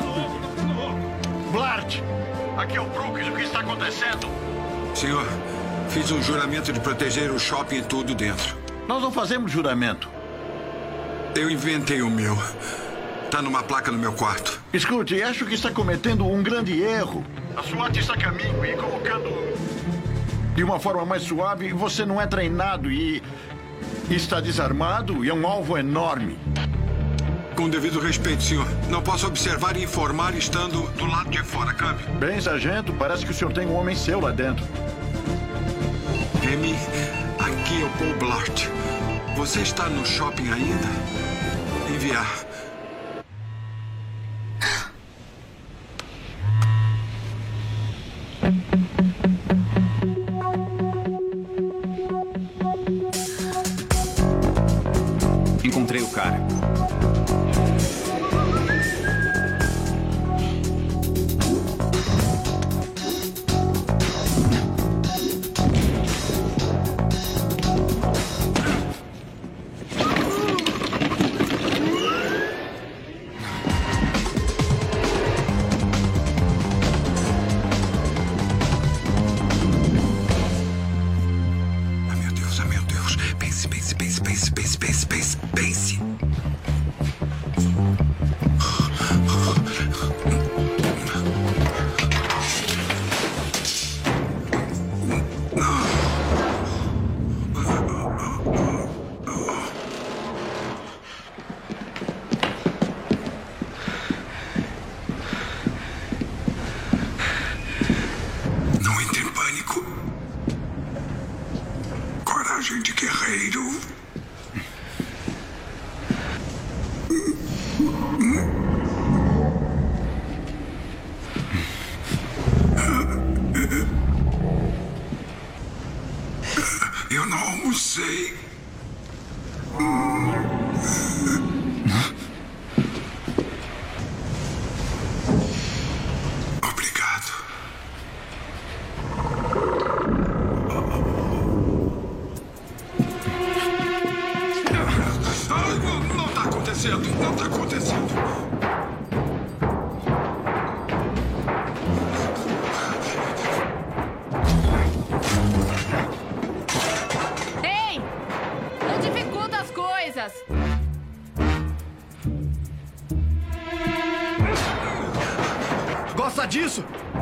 Blart! Aqui é o Brooks, o que está acontecendo? Senhor, fiz um juramento de proteger o shopping e tudo dentro. Nós não fazemos juramento. Eu inventei o meu. Tá numa placa no meu quarto. Escute, acho que está cometendo um grande erro. A SWAT está a caminho e colocando... De uma forma mais suave, você não é treinado e está desarmado e é um alvo enorme. Com devido respeito, senhor. Não posso observar e informar estando do lado de fora, câmbio. Bem, sargento, parece que o senhor tem um homem seu lá dentro. Remy, aqui é o Paul Blart. Você está no shopping ainda? Enviar. Encontrei o cara. sei. Obrigado. Não está acontecendo. Não está acontecendo. Ei! Não dificulta as coisas! Gosta disso?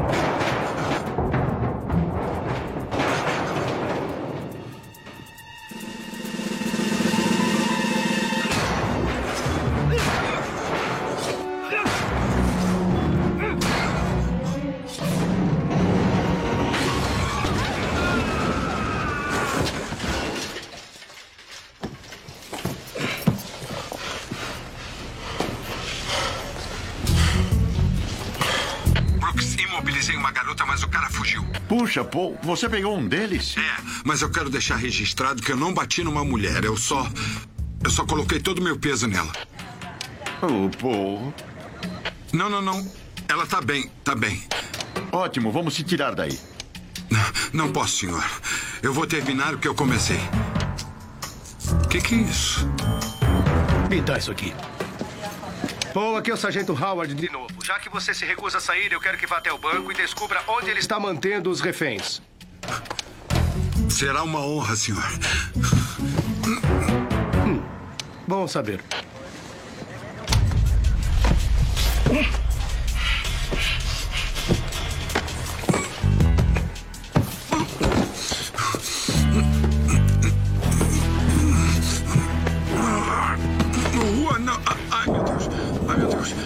Imobilizei uma garota, mas o cara fugiu. Puxa, Paul, você pegou um deles? É, mas eu quero deixar registrado que eu não bati numa mulher. Eu só coloquei todo o meu peso nela. Oh, Paul. Não. Ela tá bem, tá bem. Ótimo, vamos se tirar daí. Não posso, senhor. Eu vou terminar o que eu comecei. Que é isso? Me dá isso aqui. Paul, aqui é o Sargento Howard de novo. Já que você se recusa a sair, eu quero que vá até o banco e descubra onde ele está mantendo os reféns. Será uma honra, senhor. Bom saber. Não. Ai, meu Deus. Ai, meu Deus.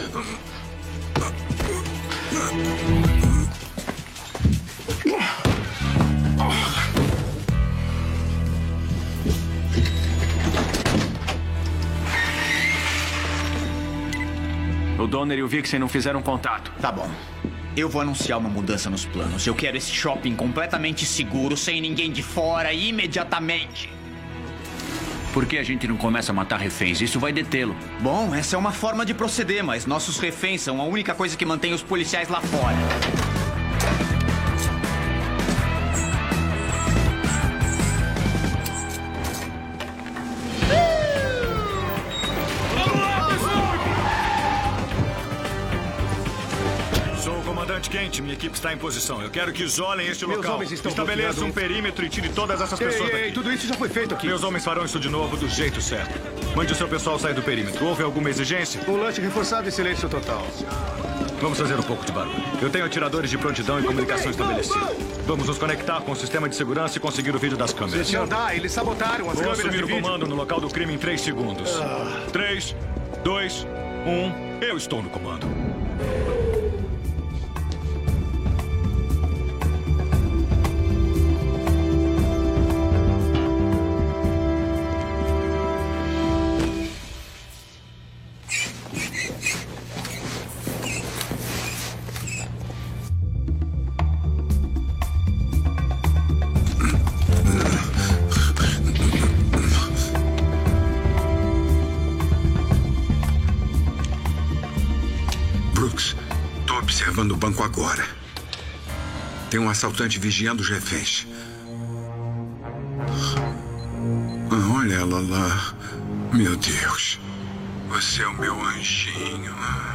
O Donner e o Vixen não fizeram contato. Tá bom. Eu vou anunciar uma mudança nos planos. Eu quero esse shopping completamente seguro, sem ninguém de fora, imediatamente. Por que a gente não começa a matar reféns? Isso vai detê-lo. Bom, essa é uma forma de proceder, mas nossos reféns são a única coisa que mantém os policiais lá fora. Sou o comandante Kent, minha equipe está em posição. Eu quero que isolem este Meus local. homens estão Estabeleça um bloqueados. perímetro e tire todas essas pessoas daqui. Tudo isso já foi feito aqui. Meus homens farão isso de novo do jeito certo. Mande o seu pessoal sair do perímetro. Houve alguma exigência? Um lanche reforçado e silêncio total. Vamos fazer um pouco de barulho. Eu tenho atiradores de prontidão e comunicação estabelecida. Vamos nos conectar com o sistema de segurança e conseguir o vídeo das câmeras. Não dá, eles sabotaram as Vou câmeras assumir de o vídeo. comando no local do crime em 3 segundos. 3, 2, 1. Eu estou no comando. Brooks, tô observando o banco agora. Tem um assaltante vigiando os reféns. Olha ela lá. Meu Deus. Você é o meu anjinho.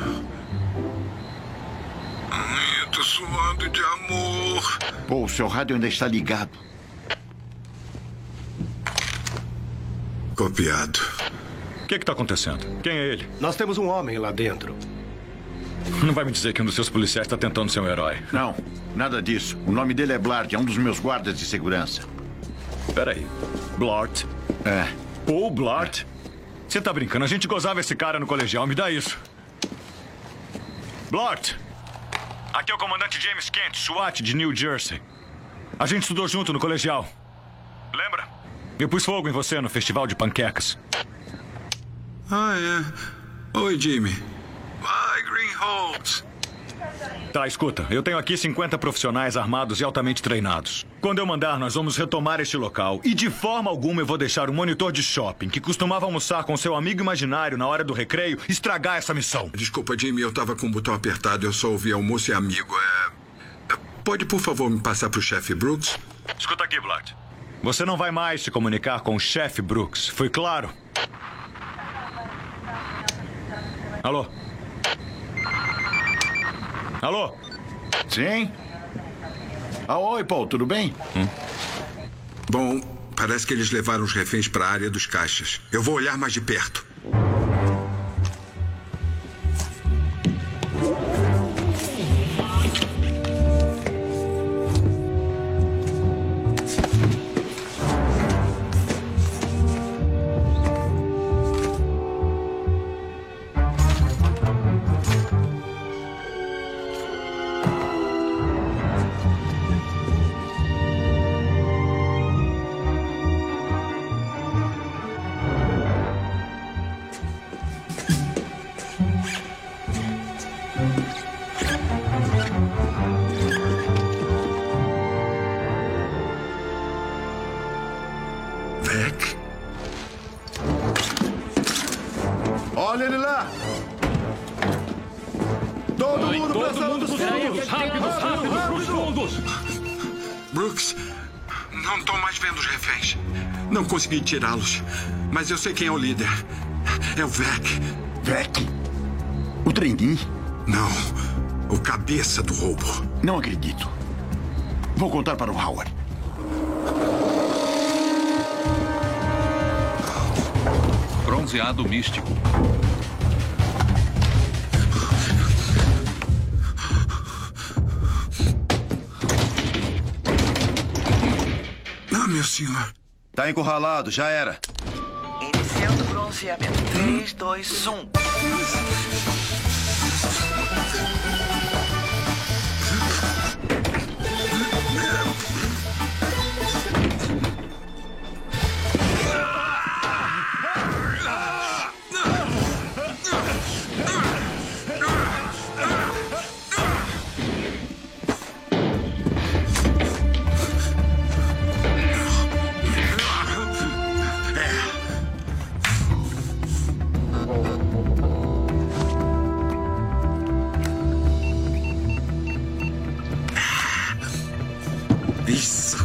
Eu tô suando de amor. Pô, o seu rádio ainda está ligado. Copiado. O que está acontecendo? Quem é ele? Nós temos um homem lá dentro. Não vai me dizer que um dos seus policiais está tentando ser um herói. Não, nada disso. O nome dele é Blart, é um dos meus guardas de segurança. Peraí. Blart? É. Paul Blart? Você tá brincando? A gente gozava esse cara no colegial. Me dá isso. Blart! Aqui é o comandante James Kent, SWAT de New Jersey. A gente estudou junto no colegial. Lembra? Eu pus fogo em você no festival de panquecas. Ah, é. Oi, Jimmy. Vai, Greenholz. Tá, escuta. Eu tenho aqui 50 profissionais armados e altamente treinados. Quando eu mandar, nós vamos retomar este local. E de forma alguma eu vou deixar o monitor de shopping, que costumava almoçar com seu amigo imaginário na hora do recreio, estragar essa missão. Desculpa, Jimmy, eu tava com o botão apertado. Eu só ouvi almoço e amigo. Pode, por favor, me passar pro chefe Brooks? Escuta aqui, Vlad. Você não vai mais se comunicar com o chefe Brooks. Foi claro? Alô? Alô? Sim? Oi, Paul, tudo bem? Bom, parece que eles levaram os reféns para a área dos caixas. Eu vou olhar mais de perto. Olha ele lá! Todo mundo prestando dos fundos! Rápidos, pros fundos! Brooks, não estou mais vendo os reféns. Não consegui tirá-los. Mas eu sei quem é o líder. É o Vec. Vec? O treininho? Não, o cabeça do roubo. Não acredito. Vou contar para o Howard. Bronzeado místico. Ah, meu senhor. Tá encurralado, já era. Iniciando bronzeamento. 3, 2, 1. Isso.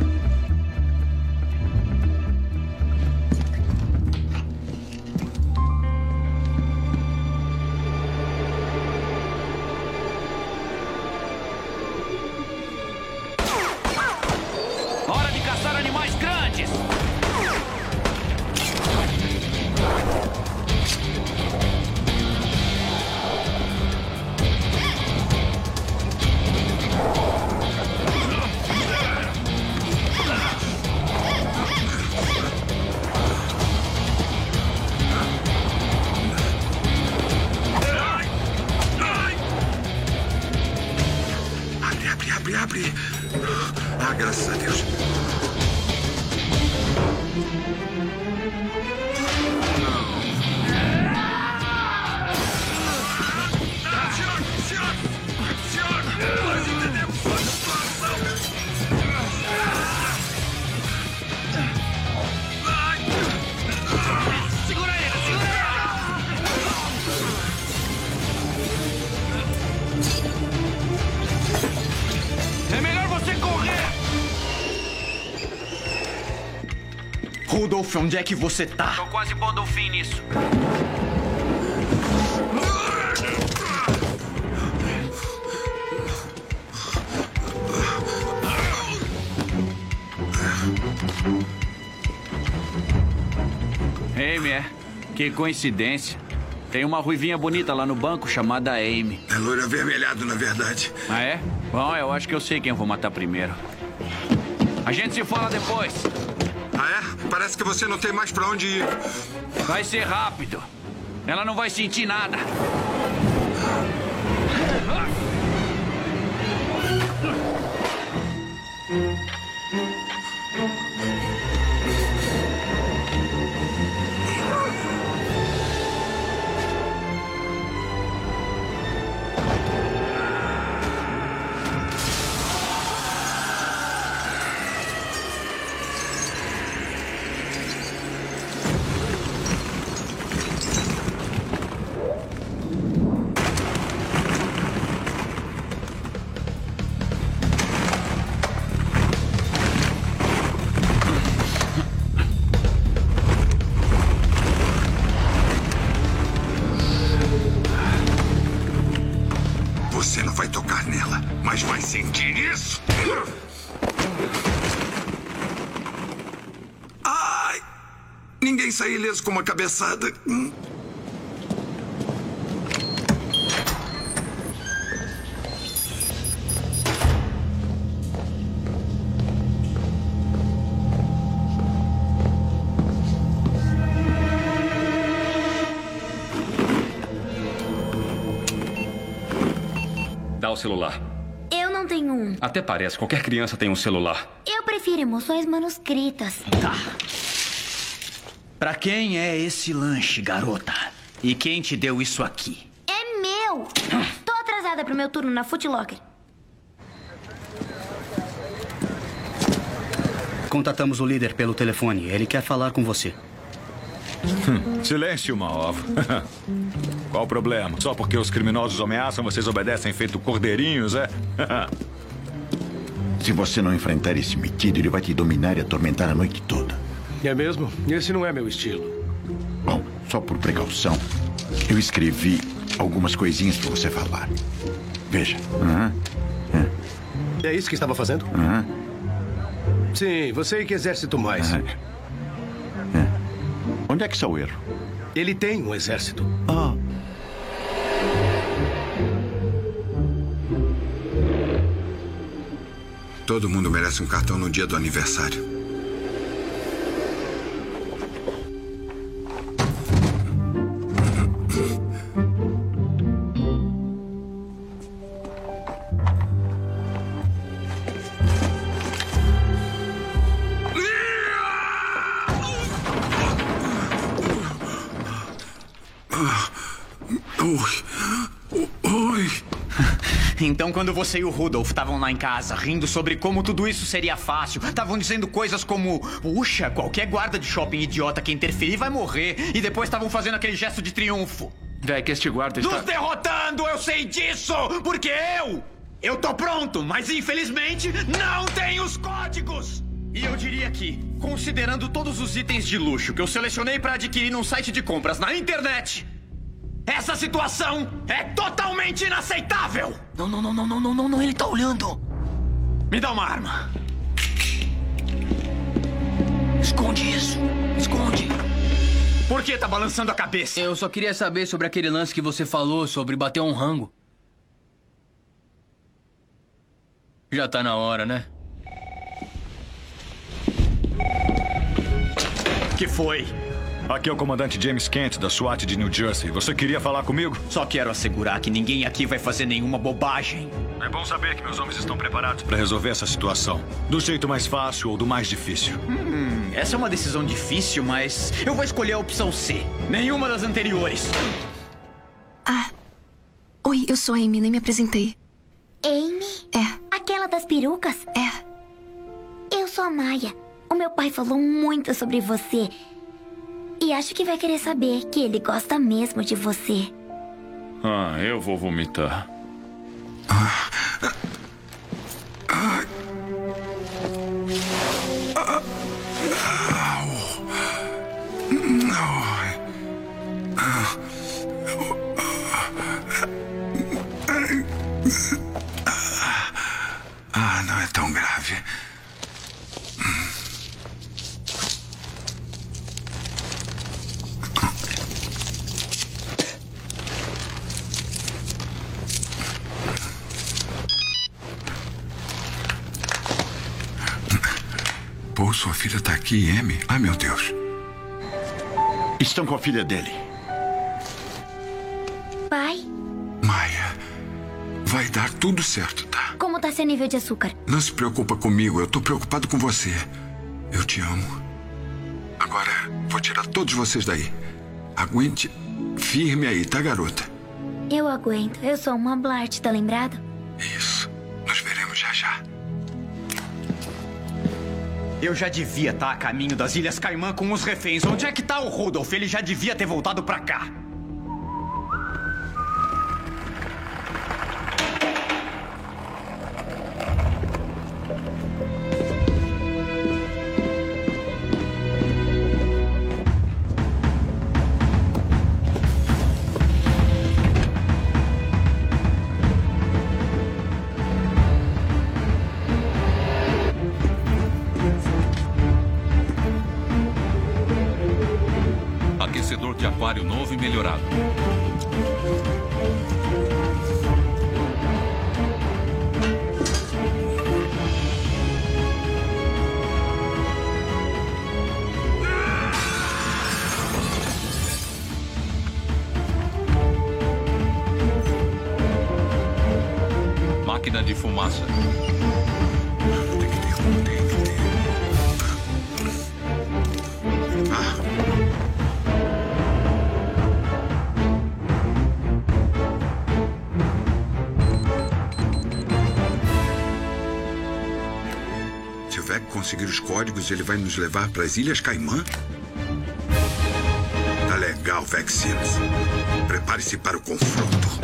Hora de caçar animais grandes! Abre. Ah, graças a Deus. É melhor você correr! Rudolph, onde é que você tá? Tô quase pondo um fim nisso. Amy, que coincidência. Tem uma ruivinha bonita lá no banco chamada Amy. É loiro avermelhado, na verdade. Ah, é? Bom, eu acho que eu sei quem eu vou matar primeiro. A gente se fala depois. Ah, é? Parece que você não tem mais pra onde ir. Vai ser rápido. Ela não vai sentir nada. Você não vai tocar nela, mas vai sentir isso. Ai! Ninguém sai ileso com uma cabeçada. Dá o celular. Eu não tenho um. Até parece, qualquer criança tem um celular. Eu prefiro emoções manuscritas. Tá. Pra quem é esse lanche, garota? E quem te deu isso aqui? É meu! Tô atrasada pro meu turno na Foot Locker. Contatamos o líder pelo telefone. Ele quer falar com você. Silêncio, uma ova. Qual o problema? Só porque os criminosos ameaçam, vocês obedecem feito cordeirinhos, é? Se você não enfrentar esse metido, ele vai te dominar e atormentar a noite toda. É mesmo? Esse não é meu estilo. Bom, só por precaução, eu escrevi algumas coisinhas para você falar. Veja. É isso que estava fazendo? Sim, você e que exército mais? Onde é que está o erro? Ele tem um exército. Todo mundo merece um cartão no dia do aniversário. Então, quando você e o Rudolph estavam lá em casa, rindo sobre como tudo isso seria fácil, estavam dizendo coisas como: puxa, qualquer guarda de shopping idiota que interferir vai morrer, e depois estavam fazendo aquele gesto de triunfo. Véi, que este guarda está... Nos derrotando, eu sei disso! Porque eu tô pronto, mas infelizmente não tenho os códigos! E eu diria que, considerando todos os itens de luxo que eu selecionei para adquirir num site de compras na internet, essa situação é totalmente inaceitável! Não, ele tá olhando. Me dá uma arma. Esconde isso, esconde. Por que tá balançando a cabeça? Eu só queria saber sobre aquele lance que você falou sobre bater um rango. Já tá na hora, né? Que foi? Aqui é o comandante James Kent, da SWAT de New Jersey. Você queria falar comigo? Só quero assegurar que ninguém aqui vai fazer nenhuma bobagem. É bom saber que meus homens estão preparados para resolver essa situação. Do jeito mais fácil ou do mais difícil. Essa é uma decisão difícil, mas eu vou escolher a opção C. Nenhuma das anteriores. Oi, eu sou a Amy, nem me apresentei. Amy? É. Aquela das perucas? É. Eu sou a Maya. O meu pai falou muito sobre você. E acho que vai querer saber que ele gosta mesmo de você. Eu vou vomitar. Não é tão grave. Pô, sua filha tá aqui, Amy? Ai, meu Deus. Estão com a filha dele. Pai, Maya, vai dar tudo certo, tá? como tá seu nível de açúcar? Não se preocupa comigo, eu tô preocupado com você. Eu te amo. Agora, vou tirar todos vocês daí. Aguente firme aí, tá, garota? Eu aguento. Eu sou uma Blart, tá lembrado? Isso. Nos veremos já já. Eu já devia estar a caminho das Ilhas Caimã com os reféns. Onde é que tá o Rudolph? Ele já devia ter voltado pra cá. de aquário novo e melhorado. Máquina de fumaça. Se o Vec conseguir os códigos, ele vai nos levar para as Ilhas Caimã? Tá legal, Vec Sims. Prepare-se para o confronto.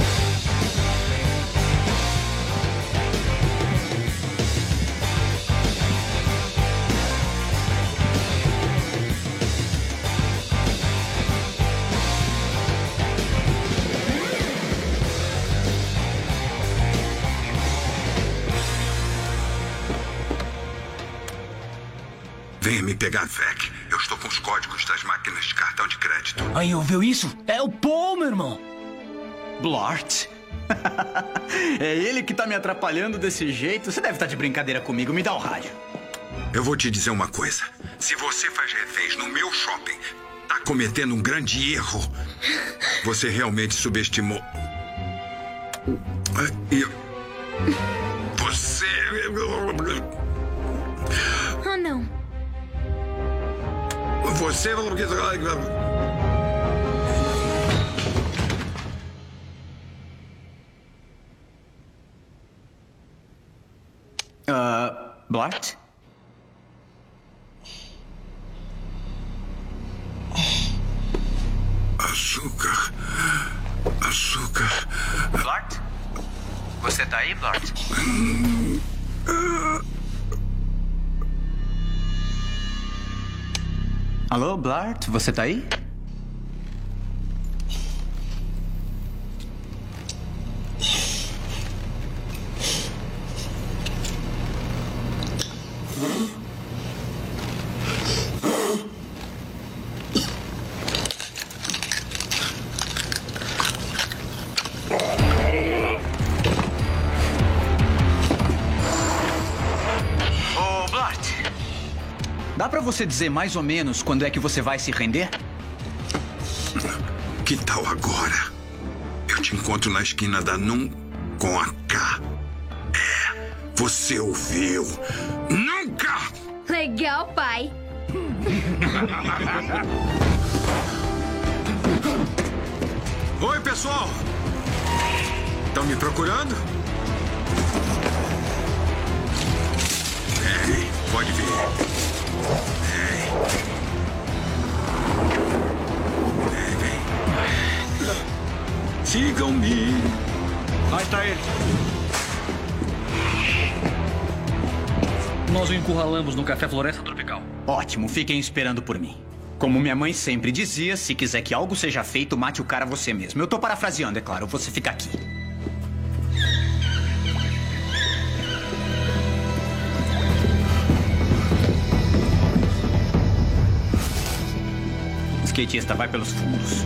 Venha me pegar, Vec. Eu estou com os códigos das máquinas de cartão de crédito. Aí, ouviu isso? É o Paul, meu irmão. Blart? É ele que tá me atrapalhando desse jeito? Você deve estar de brincadeira comigo. Me dá o rádio. Eu vou te dizer uma coisa. Se você faz reféns no meu shopping, tá cometendo um grande erro. Você realmente subestimou... Você... Oh, não. Você... Blart? Açúcar. Açúcar. Blart? Você tá aí, Blart? Alô, Blart? Você tá aí? Ô, Blart. Dá pra você dizer mais ou menos quando é que você vai se render? Que tal agora? Eu te encontro na esquina da Num com a K. É, você ouviu? Nunca! Legal, pai. Oi, pessoal! Estão me procurando? Ei, pode vir. Ei. Vem. Sigam-me. Lá está ele. Nós o encurralamos no Café Floresta Tropical. Ótimo, fiquem esperando por mim. Como minha mãe sempre dizia, se quiser que algo seja feito, mate o cara você mesmo. Eu tô parafraseando, é claro, você fica aqui. Skatista, vai pelos fundos.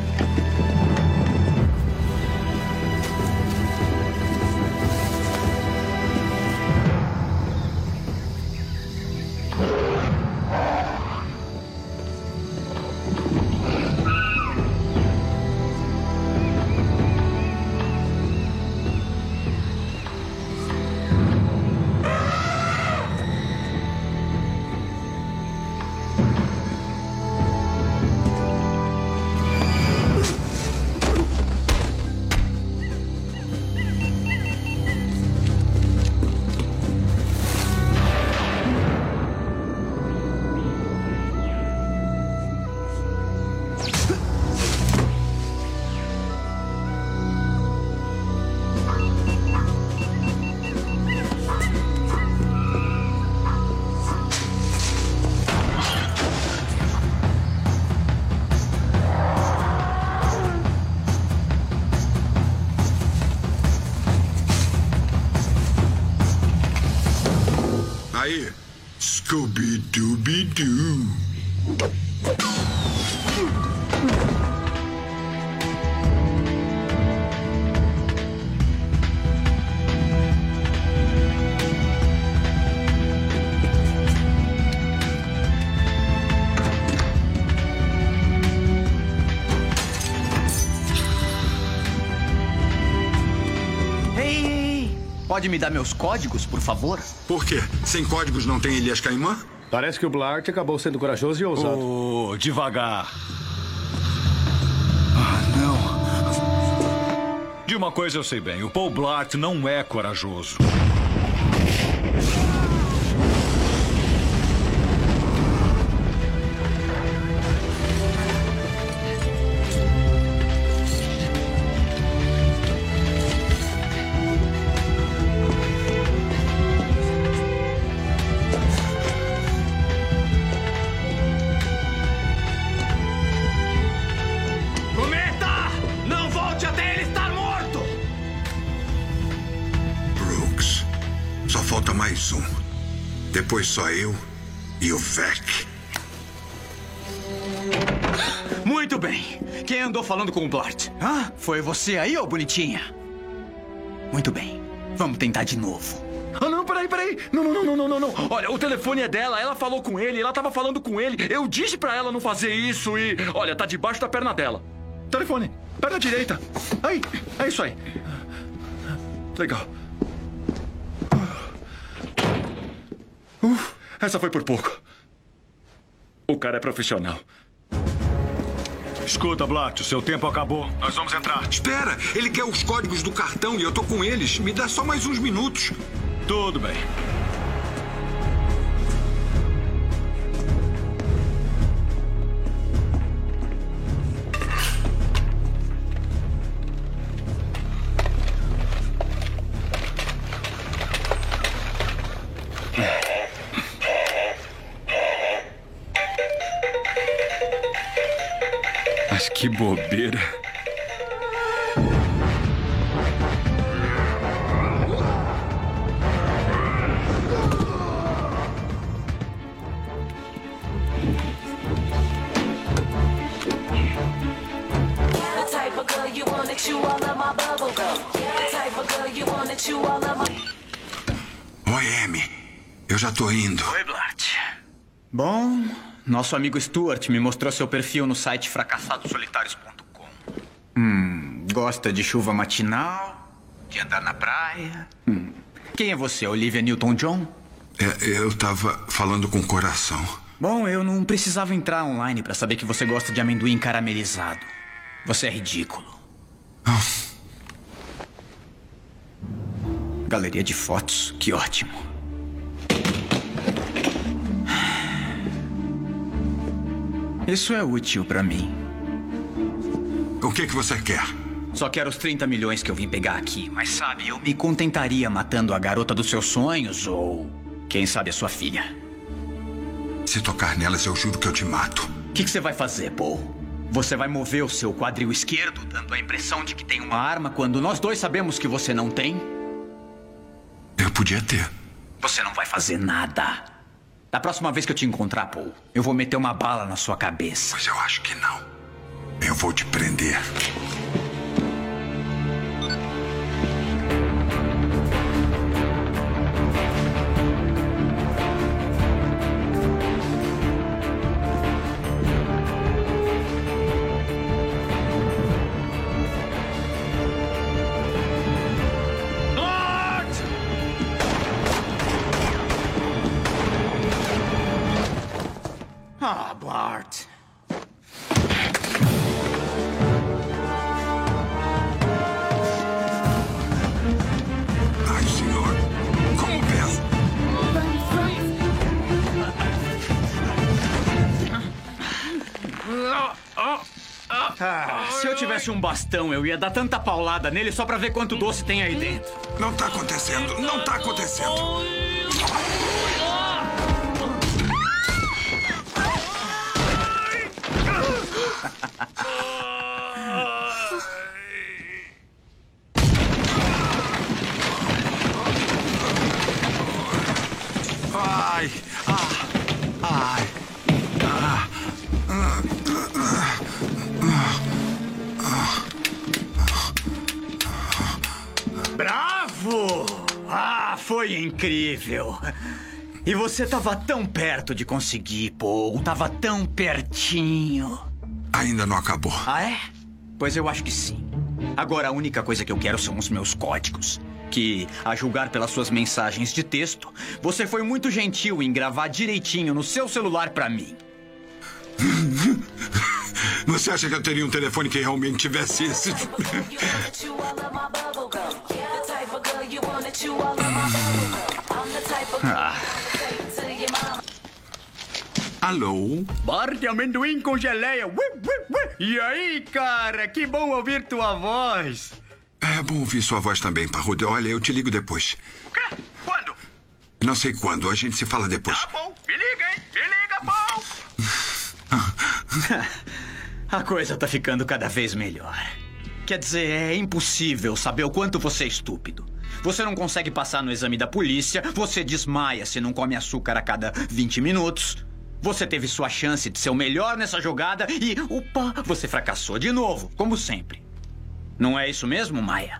Aí, Scooby-Dooby-Doo. pode me dar meus códigos, por favor? Por quê? Sem códigos não tem Elias Caimã? Parece que o Blart acabou sendo corajoso e ousado. Oh, devagar. De uma coisa eu sei bem, o Paul Blart não é corajoso. Depois só eu e o Vec. Muito bem. Quem andou falando com o Blart? Ah, foi você aí, ô bonitinha? Muito bem. Vamos tentar de novo. Ah, não, peraí. Não. Olha, o telefone é dela, ela falou com ele, ela tava falando com ele. Eu disse pra ela não fazer isso e... Olha, tá debaixo da perna dela. Telefone, perna direita. Aí, é isso aí. Legal. Essa foi por pouco. O cara é profissional. Escuta, Blart, o seu tempo acabou. Nós vamos entrar. Espera, ele quer os códigos do cartão e eu tô com eles. Me dá só mais uns minutos. Tudo bem. Mas que bobeira. Oi, Amy. Eu já tô indo. Oi, Blart. Bom, nosso amigo Stuart me mostrou seu perfil no site fracassadosolitários.com. Gosta de chuva matinal, de andar na praia. Quem é você, Olivia Newton-John? Eu tava falando com o coração. Bom, eu não precisava entrar online pra saber que você gosta de amendoim caramelizado. Você é ridículo. Galeria de fotos, que ótimo. Isso é útil pra mim. O que você quer? Só quero os 30 milhões que eu vim pegar aqui. Mas sabe, eu me contentaria matando a garota dos seus sonhos ou... quem sabe a sua filha. Se tocar nelas, eu juro que eu te mato. O que você vai fazer, Paul? Você vai mover o seu quadril esquerdo, dando a impressão de que tem uma arma, quando nós dois sabemos que você não tem? Eu podia ter. Você não vai fazer nada. Da próxima vez que eu te encontrar, Paul, eu vou meter uma bala na sua cabeça. Mas eu acho que não. Eu vou te prender. Ah, Blart. Ai, senhor. Como pensa? Se eu tivesse um bastão, eu ia dar tanta paulada nele só pra ver quanto doce tem aí dentro. Não tá acontecendo. Não tá acontecendo. Ai, ai, Bravo! Ah, foi incrível. E você tava tão perto de conseguir, Paul. Tava tão pertinho. Ainda não acabou. Ah, é? Pois eu acho que sim. Agora a única coisa que eu quero são os meus códigos. que, a julgar pelas suas mensagens de texto, você foi muito gentil em gravar direitinho no seu celular pra mim. Você acha que eu teria um telefone que realmente tivesse esse? Alô? Bar de amendoim com geleia. E aí, cara? Que bom ouvir tua voz. É bom ouvir sua voz também, Parrudo. Olha, eu te ligo depois. Quando? Não sei quando. A gente se fala depois. Tá bom. Me liga, hein? Me liga, bom. A coisa tá ficando cada vez melhor. Quer dizer, é impossível saber o quanto você é estúpido. Você não consegue passar no exame da polícia, você desmaia se não come açúcar a cada 20 minutos. Você teve sua chance de ser o melhor nessa jogada e, opa, você fracassou de novo, como sempre. Não é isso mesmo, Maia?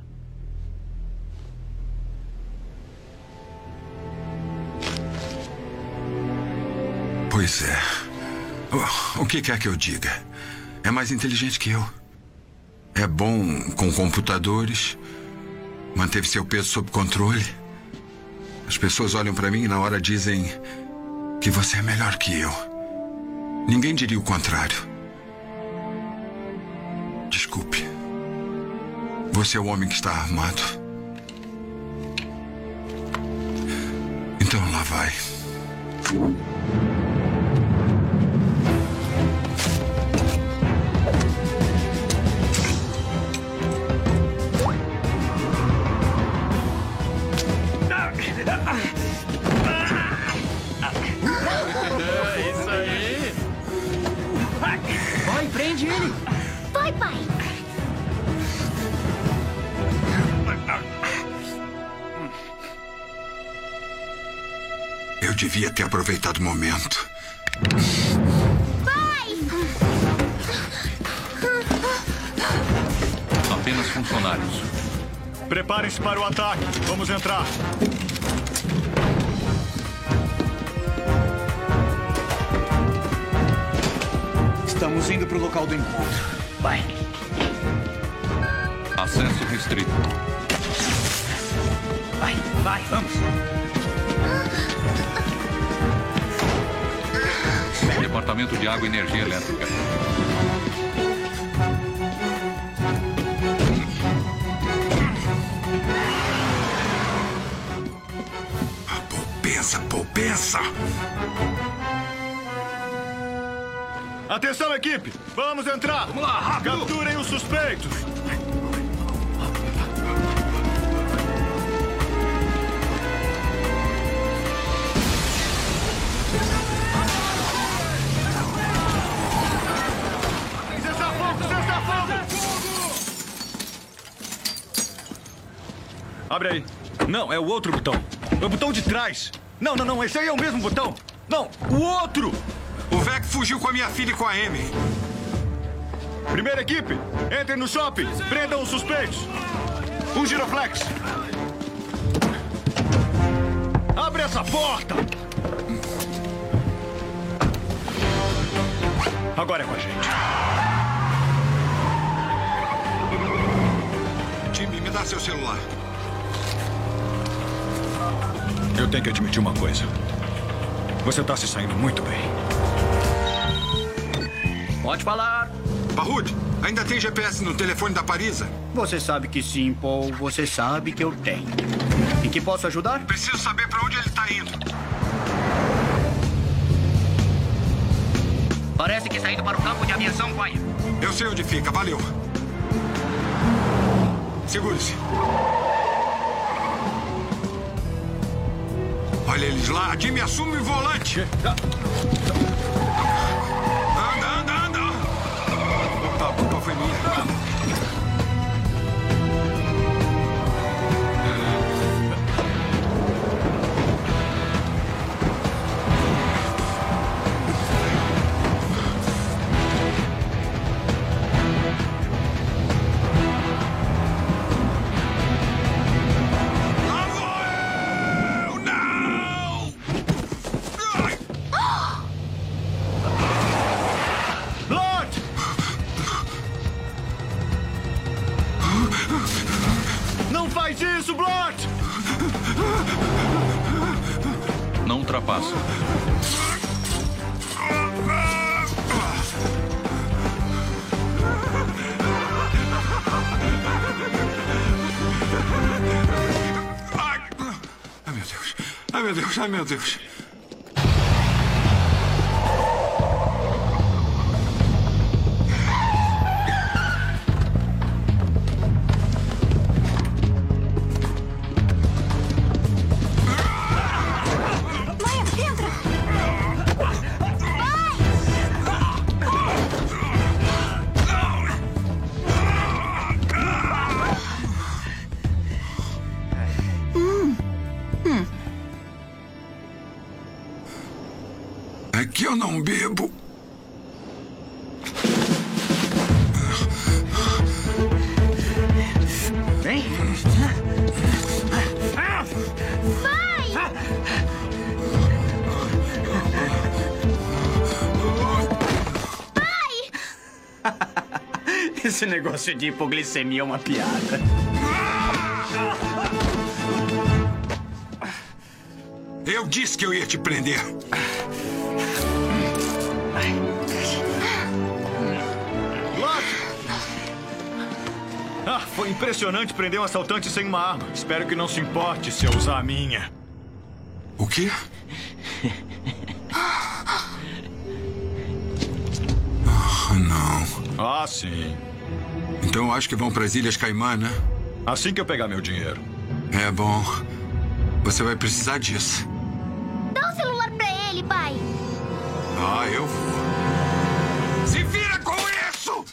Pois é. O que quer que eu diga? É mais inteligente que eu. É bom com computadores. Manteve seu peso sob controle. As pessoas olham pra mim e na hora dizem que você é melhor que eu. Ninguém diria o contrário. Desculpe. Você é o homem que está armado. Então lá vai. Isso aí. Vai, prende ele. Vai, pai. Eu devia ter aproveitado o momento. Apenas funcionários. Preparem-se para o ataque. Vamos entrar. Estamos indo pro local do encontro. Vai. Acesso restrito. Vai, vamos. Departamento de Água e Energia Elétrica. Poupança! Atenção, equipe! Vamos entrar! Vamos lá, rápido! Capturem os suspeitos! Cessar fogo! Cessar fogo! Abre aí. Não, é o outro botão. É o botão de trás. Não, esse aí é o mesmo botão. Não, o outro! O Vec fugiu com a minha filha e com a Amy. Primeira equipe, entrem no shopping. Prendam os suspeitos. Um giroflex. Abre essa porta! Agora é com a gente. Jimmy, me dá seu celular. Eu tenho que admitir uma coisa. Você está se saindo muito bem. Pode falar. Parrude, ainda tem GPS no telefone da Parisa? Você sabe que sim, Paul. Você sabe que eu tenho. Em que posso ajudar? Preciso saber para onde ele está indo. Parece que está indo para o campo de aviação, pai. Eu sei onde fica, valeu. Segure-se. Olha eles lá. Jimmy, assume o volante. Anda. Opa, a culpa foi minha. ultrapassam. Ai, meu Deus. Ai, meu Deus. Ai, meu Deus. Aqui eu não bebo. Vem. Esse negócio de hipoglicemia é uma piada. Eu disse que eu ia te prender. Foi impressionante prender um assaltante sem uma arma. Espero que não se importe se eu usar a minha. O quê? Não. Ah, sim. Então acho que vão para as Ilhas Caimã, né? Assim que eu pegar meu dinheiro. É bom. Você vai precisar disso. Dá o celular pra ele, pai. Ah, eu vou. Se vira com isso!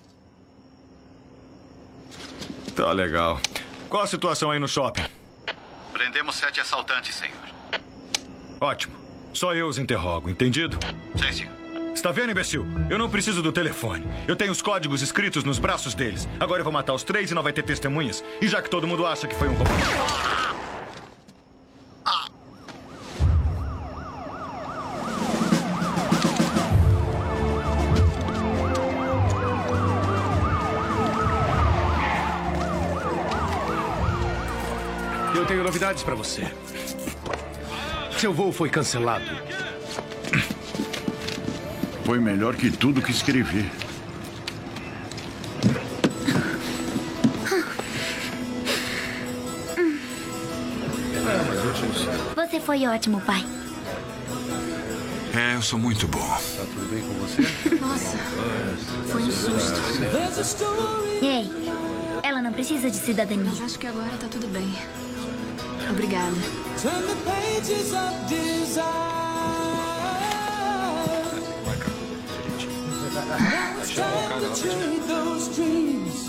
Tá legal. Qual a situação aí no shopping? Prendemos 7 assaltantes, senhor. Ótimo. Só eu os interrogo, entendido? Sim, senhor. Está vendo, imbecil? Eu não preciso do telefone. Eu tenho os códigos escritos nos braços deles. Agora eu vou matar os 3 e não vai ter testemunhas. E já que todo mundo acha que foi um roubo... Eu tenho novidades pra você. Seu voo foi cancelado. Foi melhor que tudo que escrevi. Você foi ótimo, pai. É, eu sou muito bom. Tá tudo bem com você? Nossa, foi um susto. Ei, ela não precisa de cidadania. Mas acho que agora tá tudo bem. Obrigada. Turn the pages of desire. Now it's time to trade those dreams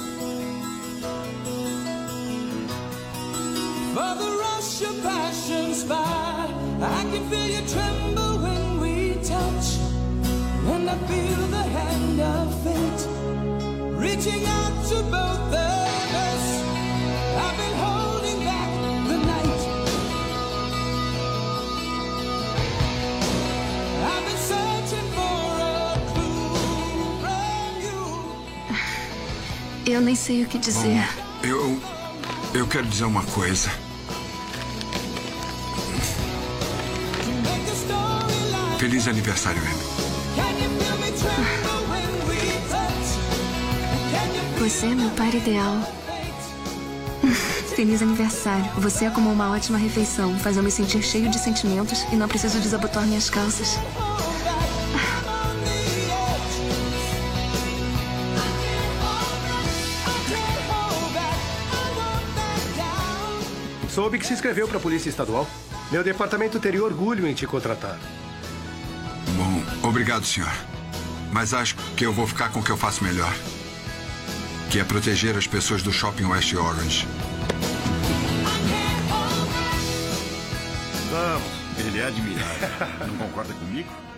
for the rush of passion's fire. I can feel you tremble when we touch, and I feel the hand of fate reaching out to both of us. I've been holding back the night. I've been searching for a clue from you. Eu nem sei o que dizer. Bom, eu quero dizer uma coisa. Feliz aniversário, Amy. Você é meu pai ideal. Feliz aniversário. Você é como uma ótima refeição. Faz eu me sentir cheio de sentimentos e não preciso desabotoar minhas calças. Soube que se inscreveu para a Polícia Estadual. Meu departamento teria orgulho em te contratar. Bom, obrigado, senhor. Mas acho que eu vou ficar com o que eu faço melhor. Que é proteger as pessoas do Shopping West Orange. Vamos, ele é admirável. Não concorda comigo?